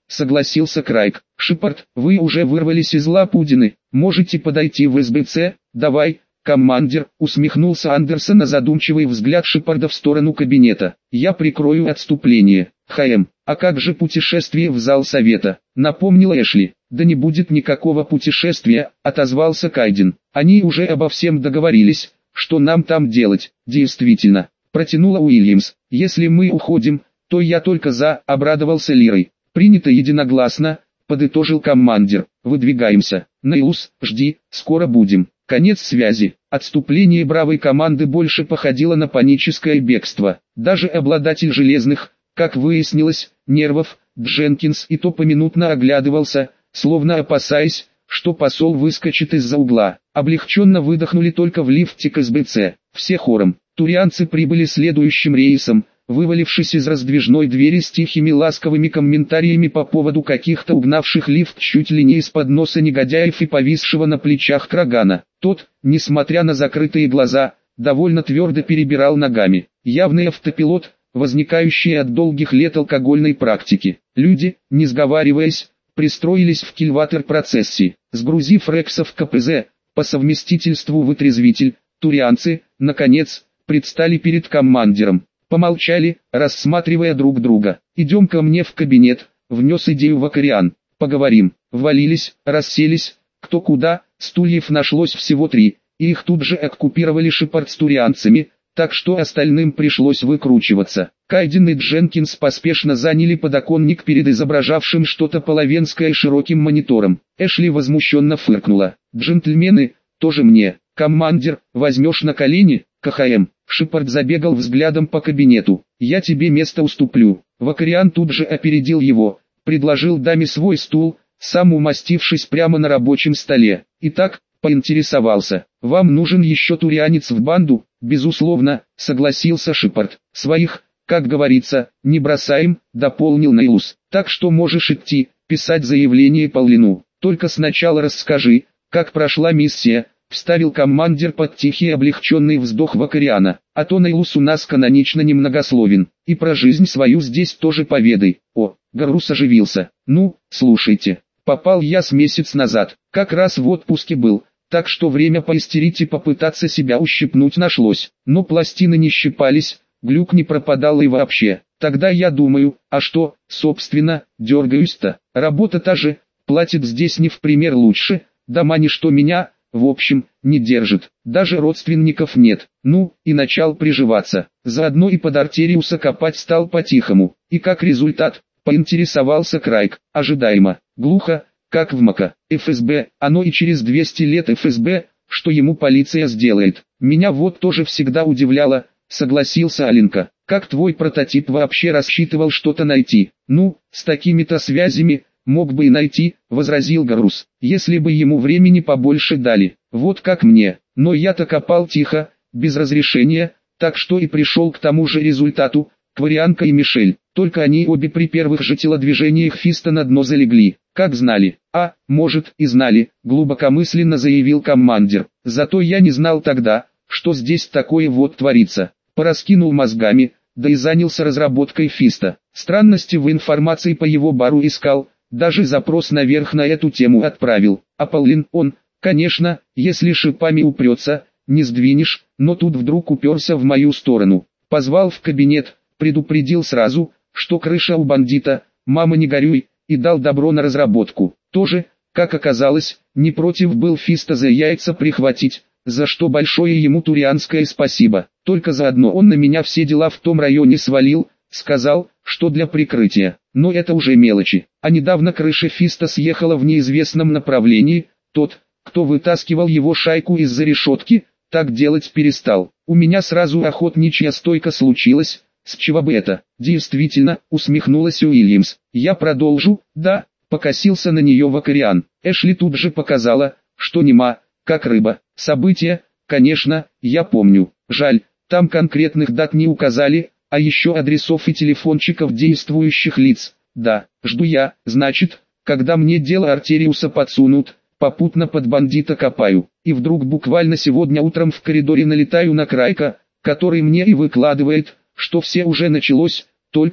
согласился Крайк. Шепард, вы уже вырвались из лап Удины, можете подойти в эс бэ цэ, давай. Командир, усмехнулся Андерсон, на задумчивый взгляд Шепарда в сторону кабинета. Я прикрою отступление. ХМ, а как же путешествие в зал совета? Напомнила Эшли. Да не будет никакого путешествия, отозвался Кайден. Они уже обо всем договорились, что нам там делать. Действительно, протянула Уильямс. Если мы уходим, то я только за, обрадовался Лирой. Принято единогласно, подытожил командир. Выдвигаемся. Нейлус, жди, скоро будем. Конец связи. Отступление бравой команды больше походило на паническое бегство. Даже обладатель железных, как выяснилось, нервов, Дженкинс и то поминутно оглядывался, словно опасаясь, что посол выскочит из-за угла. Облегченно выдохнули только в лифте к эс бэ цэ. Все хором. Турианцы прибыли следующим рейсом, вывалившись из раздвижной двери с тихими ласковыми комментариями по поводу каких-то угнавших лифт чуть ли не из-под носа негодяев и повисшего на плечах Крагана. Тот, несмотря на закрытые глаза, довольно твердо перебирал ногами. Явный автопилот, возникающий от долгих лет алкогольной практики. Люди, не сговариваясь, пристроились в кильватер процессии. Сгрузив Рексов ка пэ зэ, по совместительству вытрезвитель, турианцы, наконец, предстали перед командиром. Помолчали, рассматривая друг друга. «Идем ко мне в кабинет», — внес идею Вакариан. «Поговорим». Ввалились, расселись, кто куда, стульев нашлось всего три, и их тут же оккупировали Шепард с турианцами, так что остальным пришлось выкручиваться. Кайден и Дженкинс поспешно заняли подоконник перед изображавшим что-то половенское широким монитором. Эшли возмущенно фыркнула. «Джентльмены, тоже мне. Командир, возьмешь на колени?» ка ха эм. Шепард забегал взглядом по кабинету. «Я тебе место уступлю». Вакариан тут же опередил его, предложил даме свой стул, сам умастившись прямо на рабочем столе. Итак, поинтересовался: «Вам нужен еще турианец в банду?» «Безусловно», согласился Шепард. «Своих, как говорится, не бросаем», дополнил Нейлус. «Так что можешь идти, писать заявление Паулину. Только сначала расскажи, как прошла миссия», вставил командир под тихий облегченный вздох Вакариана. «А то Нейлус у нас канонично немногословен, и про жизнь свою здесь тоже поведай». О, Гарус оживился. «Ну, слушайте, попал я с месяц назад, как раз в отпуске был, так что время поистерить и попытаться себя ущипнуть нашлось. Но пластины не щипались, глюк не пропадал и вообще. Тогда я думаю, а что, собственно, дергаюсь-то, работа та же, платит здесь не в пример лучше, дома ничто меня, в общем, не держит, даже родственников нет. Ну, и начал приживаться, заодно и под Артериуса копать стал по-тихому. И как результат, поинтересовался Крайк, ожидаемо, глухо, как в МАКа. эф эс бэ, оно и через двести лет эф эс бэ, что ему полиция сделает. Меня вот тоже всегда удивляло, согласился Аленка. Как твой прототип вообще рассчитывал что-то найти? Ну, с такими-то связями, мог бы и найти, возразил Гарус, если бы ему времени побольше дали. Вот как мне, но я-то копал тихо, без разрешения, так что и пришел к тому же результату, Кварианка и Мишель. Только они обе при первых же телодвижениях Фиста на дно залегли. Как знали? А, может, и знали, глубокомысленно заявил командир. Зато я не знал тогда, что здесь такое вот творится. Пораскинул мозгами, да и занялся разработкой Фиста. Странности в информации по его бару искал, даже запрос наверх на эту тему отправил. А Паулин, он, конечно, если шипами упрется, не сдвинешь, но тут вдруг уперся в мою сторону. Позвал в кабинет, предупредил сразу, что крыша у бандита, мама не горюй, и дал добро на разработку. Тоже, как оказалось, не против был Фиста за яйца прихватить, за что большое ему турианское спасибо. Только заодно он на меня все дела в том районе свалил, сказал, что для прикрытия. Но это уже мелочи. А недавно крыша Фиста съехала в неизвестном направлении, тот, кто вытаскивал его шайку из-за решетки, так делать перестал. У меня сразу охотничья стойка случилась. С чего бы это? Действительно, усмехнулась Уильямс. Я продолжу, да, покосился на нее Вакариан. Эшли тут же показала, что нема, как рыба. События, конечно, я помню. Жаль, там конкретных дат не указали, а еще адресов и телефончиков действующих лиц. Да, жду я, значит, когда мне дело Артериуса подсунут, попутно под бандита копаю. И вдруг буквально сегодня утром в коридоре налетаю на Крайка, который мне и выкладывает, что все уже началось, только,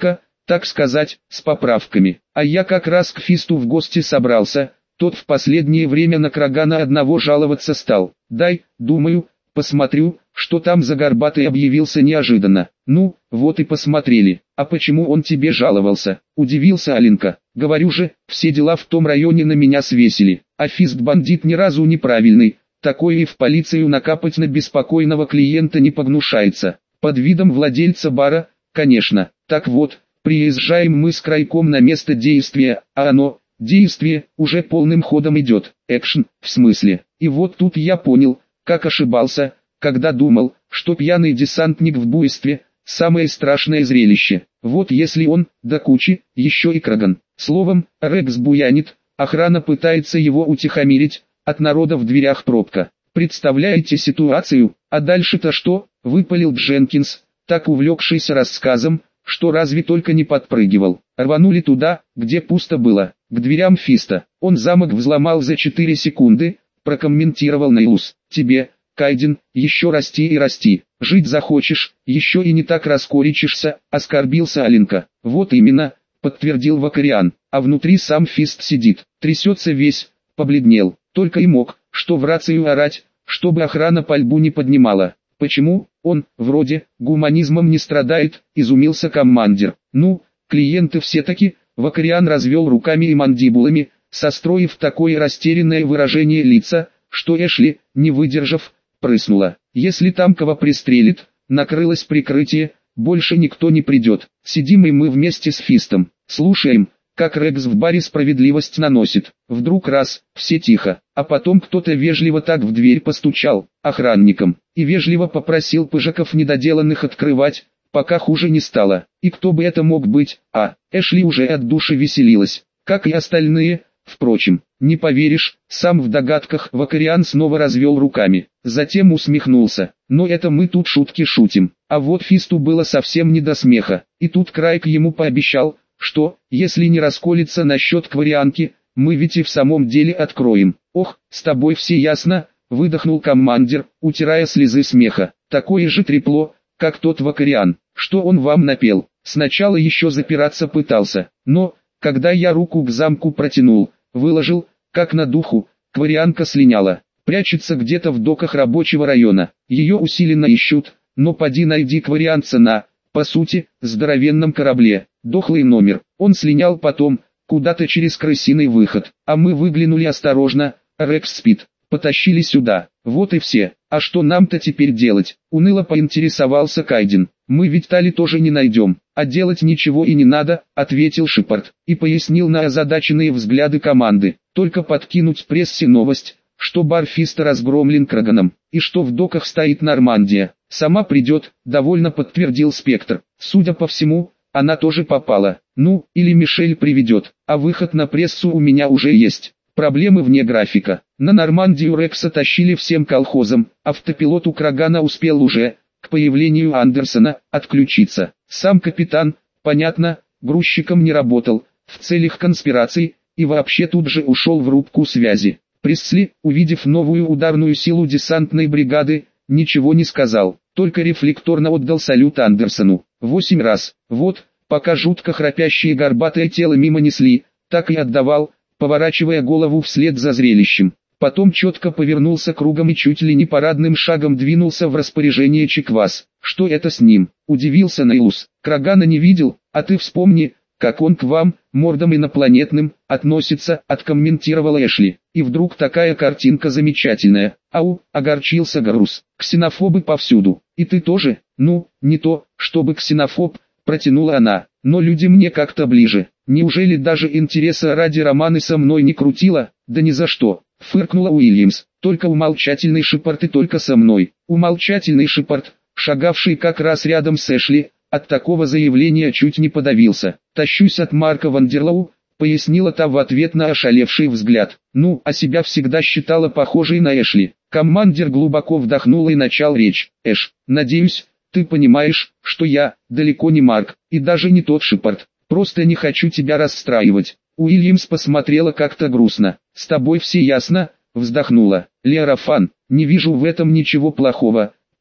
так сказать, с поправками. А я как раз к Фисту в гости собрался, тот в последнее время на Крагана одного жаловаться стал. Дай, думаю, посмотрю, что там за горбатый объявился неожиданно. Ну, вот и посмотрели. А почему он тебе жаловался? Удивился Аленка. Говорю же, все дела в том районе на меня свесили. А Фист бандит ни разу неправильный. Такое и в полицию накапать на беспокойного клиента не погнушается. Под видом владельца бара, конечно. Так вот, приезжаем мы с Крайком на место действия, а оно, действие, уже полным ходом идет. Экшн, в смысле. И вот тут я понял, как ошибался, когда думал, что пьяный десантник в буйстве – самое страшное зрелище. Вот если он, до кучи, еще и Краган. Словом, Рекс буянит, охрана пытается его утихомирить, от народа в дверях пробка. Представляете ситуацию? А дальше-то что? Выпалил Дженкинс, так увлекшийся рассказом, что разве только не подпрыгивал. Рванули туда, где пусто было, к дверям Фиста. Он замок взломал за четыре секунды, прокомментировал Нейлус. Тебе, Кайден, еще расти и расти. Жить захочешь, еще и не так раскоричишься, оскорбился Аленка. Вот именно, подтвердил Вакариан. А внутри сам Фист сидит, трясется весь, побледнел. Только и мог, что в рацию орать, чтобы охрана пальбу не поднимала. Почему? Он, вроде, гуманизмом не страдает, изумился командир. Ну, клиенты все-таки, Вакариан развел руками и мандибулами, состроив такое растерянное выражение лица, что Эшли, не выдержав, прыснула. Если там кого пристрелит, накрылось прикрытие, больше никто не придет. Сидим и мы вместе с Фистом, слушаем, как Рекс в баре справедливость наносит. Вдруг раз, все тихо, а потом кто-то вежливо так в дверь постучал, охранникам, и вежливо попросил пыжиков недоделанных открывать, пока хуже не стало. И кто бы это мог быть? А, Эшли уже от души веселилась, как и остальные. Впрочем, не поверишь, сам в догадках Вакариан снова развел руками, затем усмехнулся. Но это мы тут шутки шутим, а вот Фисту было совсем не до смеха, и тут Крайк ему пообещал, что, если не расколется насчет кварианки, мы ведь и в самом деле откроем. Ох, с тобой все ясно, выдохнул командир, утирая слезы смеха. Такое же трепло, как тот Вакариан, что он вам напел. Сначала еще запираться пытался, но, когда я руку к замку протянул, выложил, как на духу, кварианка слиняла. Прячется где-то в доках рабочего района. Ее усиленно ищут, но поди найди кварианца на, по сути, здоровенном корабле. Дохлый номер. Он слинял потом, куда-то через крысиный выход. А мы выглянули осторожно, Рекс спит. Потащили сюда. Вот и все. А что нам-то теперь делать? Уныло поинтересовался Кайден. Мы ведь Тали тоже не найдем. А делать ничего и не надо, ответил Шепард. И пояснил на озадаченные взгляды команды. Только подкинуть прессе новость, что бар Фиста разгромлен Краганом, и что в доках стоит Нормандия. Сама придет, довольно подтвердил Спектр. Судя по всему, она тоже попала. Ну, или Мишель приведет, а выход на прессу у меня уже есть. Проблемы вне графика. На Нормандию Рекса тащили всем колхозом, автопилот у Крагана успел уже, к появлению Андерсона, отключиться. Сам капитан, понятно, грузчиком не работал, в целях конспираций, и вообще тут же ушел в рубку связи. Пресли, увидев новую ударную силу десантной бригады, ничего не сказал, только рефлекторно отдал салют Андерсону. Восемь раз. Вот, пока жутко храпящие горбатое тело мимо несли, так и отдавал, поворачивая голову вслед за зрелищем. Потом четко повернулся кругом и чуть ли не парадным шагом двинулся в распоряжение Чиквас. Что это с ним? Удивился Нейлус. Крагана не видел, а ты вспомни, как он к вам, мордам инопланетным, относится, откомментировала Эшли. И вдруг такая картинка замечательная. Ау, огорчился Гарус. Ксенофобы повсюду. И ты тоже? Ну, не то, чтобы ксенофоб, протянула она, но люди мне как-то ближе. Неужели даже интереса ради романы со мной не крутила? Да ни за что, фыркнула Уильямс. Только умолчательный Шепард и только со мной. Умолчательный Шепард, шагавший как раз рядом с Эшли, от такого заявления чуть не подавился. Тащусь от Марка Вандерлоу, пояснила та в ответ на ошалевший взгляд. Ну, а себя всегда считала похожей на Эшли. Командир глубоко вдохнул и начал речь. Эш, надеюсь, ты понимаешь, что я, далеко не Марк, и даже не тот Шепард. Просто не хочу тебя расстраивать. Уильямс посмотрела как-то грустно. С тобой все ясно, вздохнула. Леорафан, не вижу в этом ничего плохого,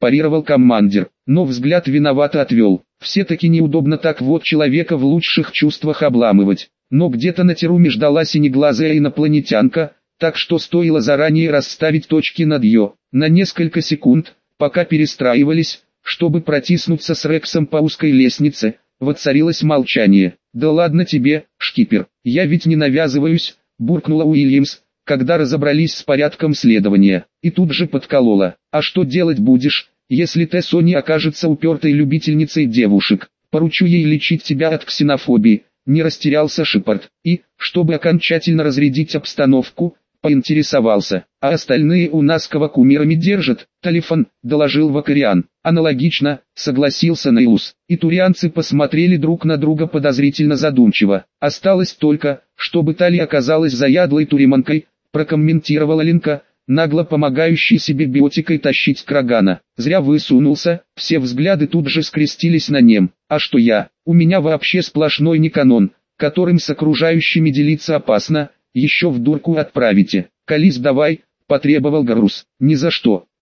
парировал командир, но взгляд виновато отвел. Все-таки неудобно так вот человека в лучших чувствах обламывать. Но где-то на теруме ждала синеглазая инопланетянка, так что стоило заранее расставить точки над «ё». На несколько секунд, пока перестраивались, чтобы протиснуться с Рексом по узкой лестнице, воцарилось молчание. «Да ладно тебе, шкипер, я ведь не навязываюсь», — буркнула Уильямс, когда разобрались с порядком следования, и тут же подколола. «А что делать будешь, если Тессони окажется упертой любительницей девушек? Поручу ей лечить тебя от ксенофобии». Не растерялся Шепард, и, чтобы окончательно разрядить обстановку, поинтересовался: «А остальные у нас кого кумирами держат?» «Талифан», — доложил Вакариан. «Аналогично», — согласился Нейлус. И турианцы посмотрели друг на друга подозрительно задумчиво. «Осталось только, чтобы Тали оказалась заядлой туриманкой», — прокомментировала Линка, нагло помогающий себе биотикой тащить Крагана. «Зря высунулся», все взгляды тут же скрестились на нем. «А что я? У меня вообще сплошной неканон, которым с окружающими делиться опасно, еще в дурку отправите». «Колись давай», — потребовал Гарус. «Ни за что».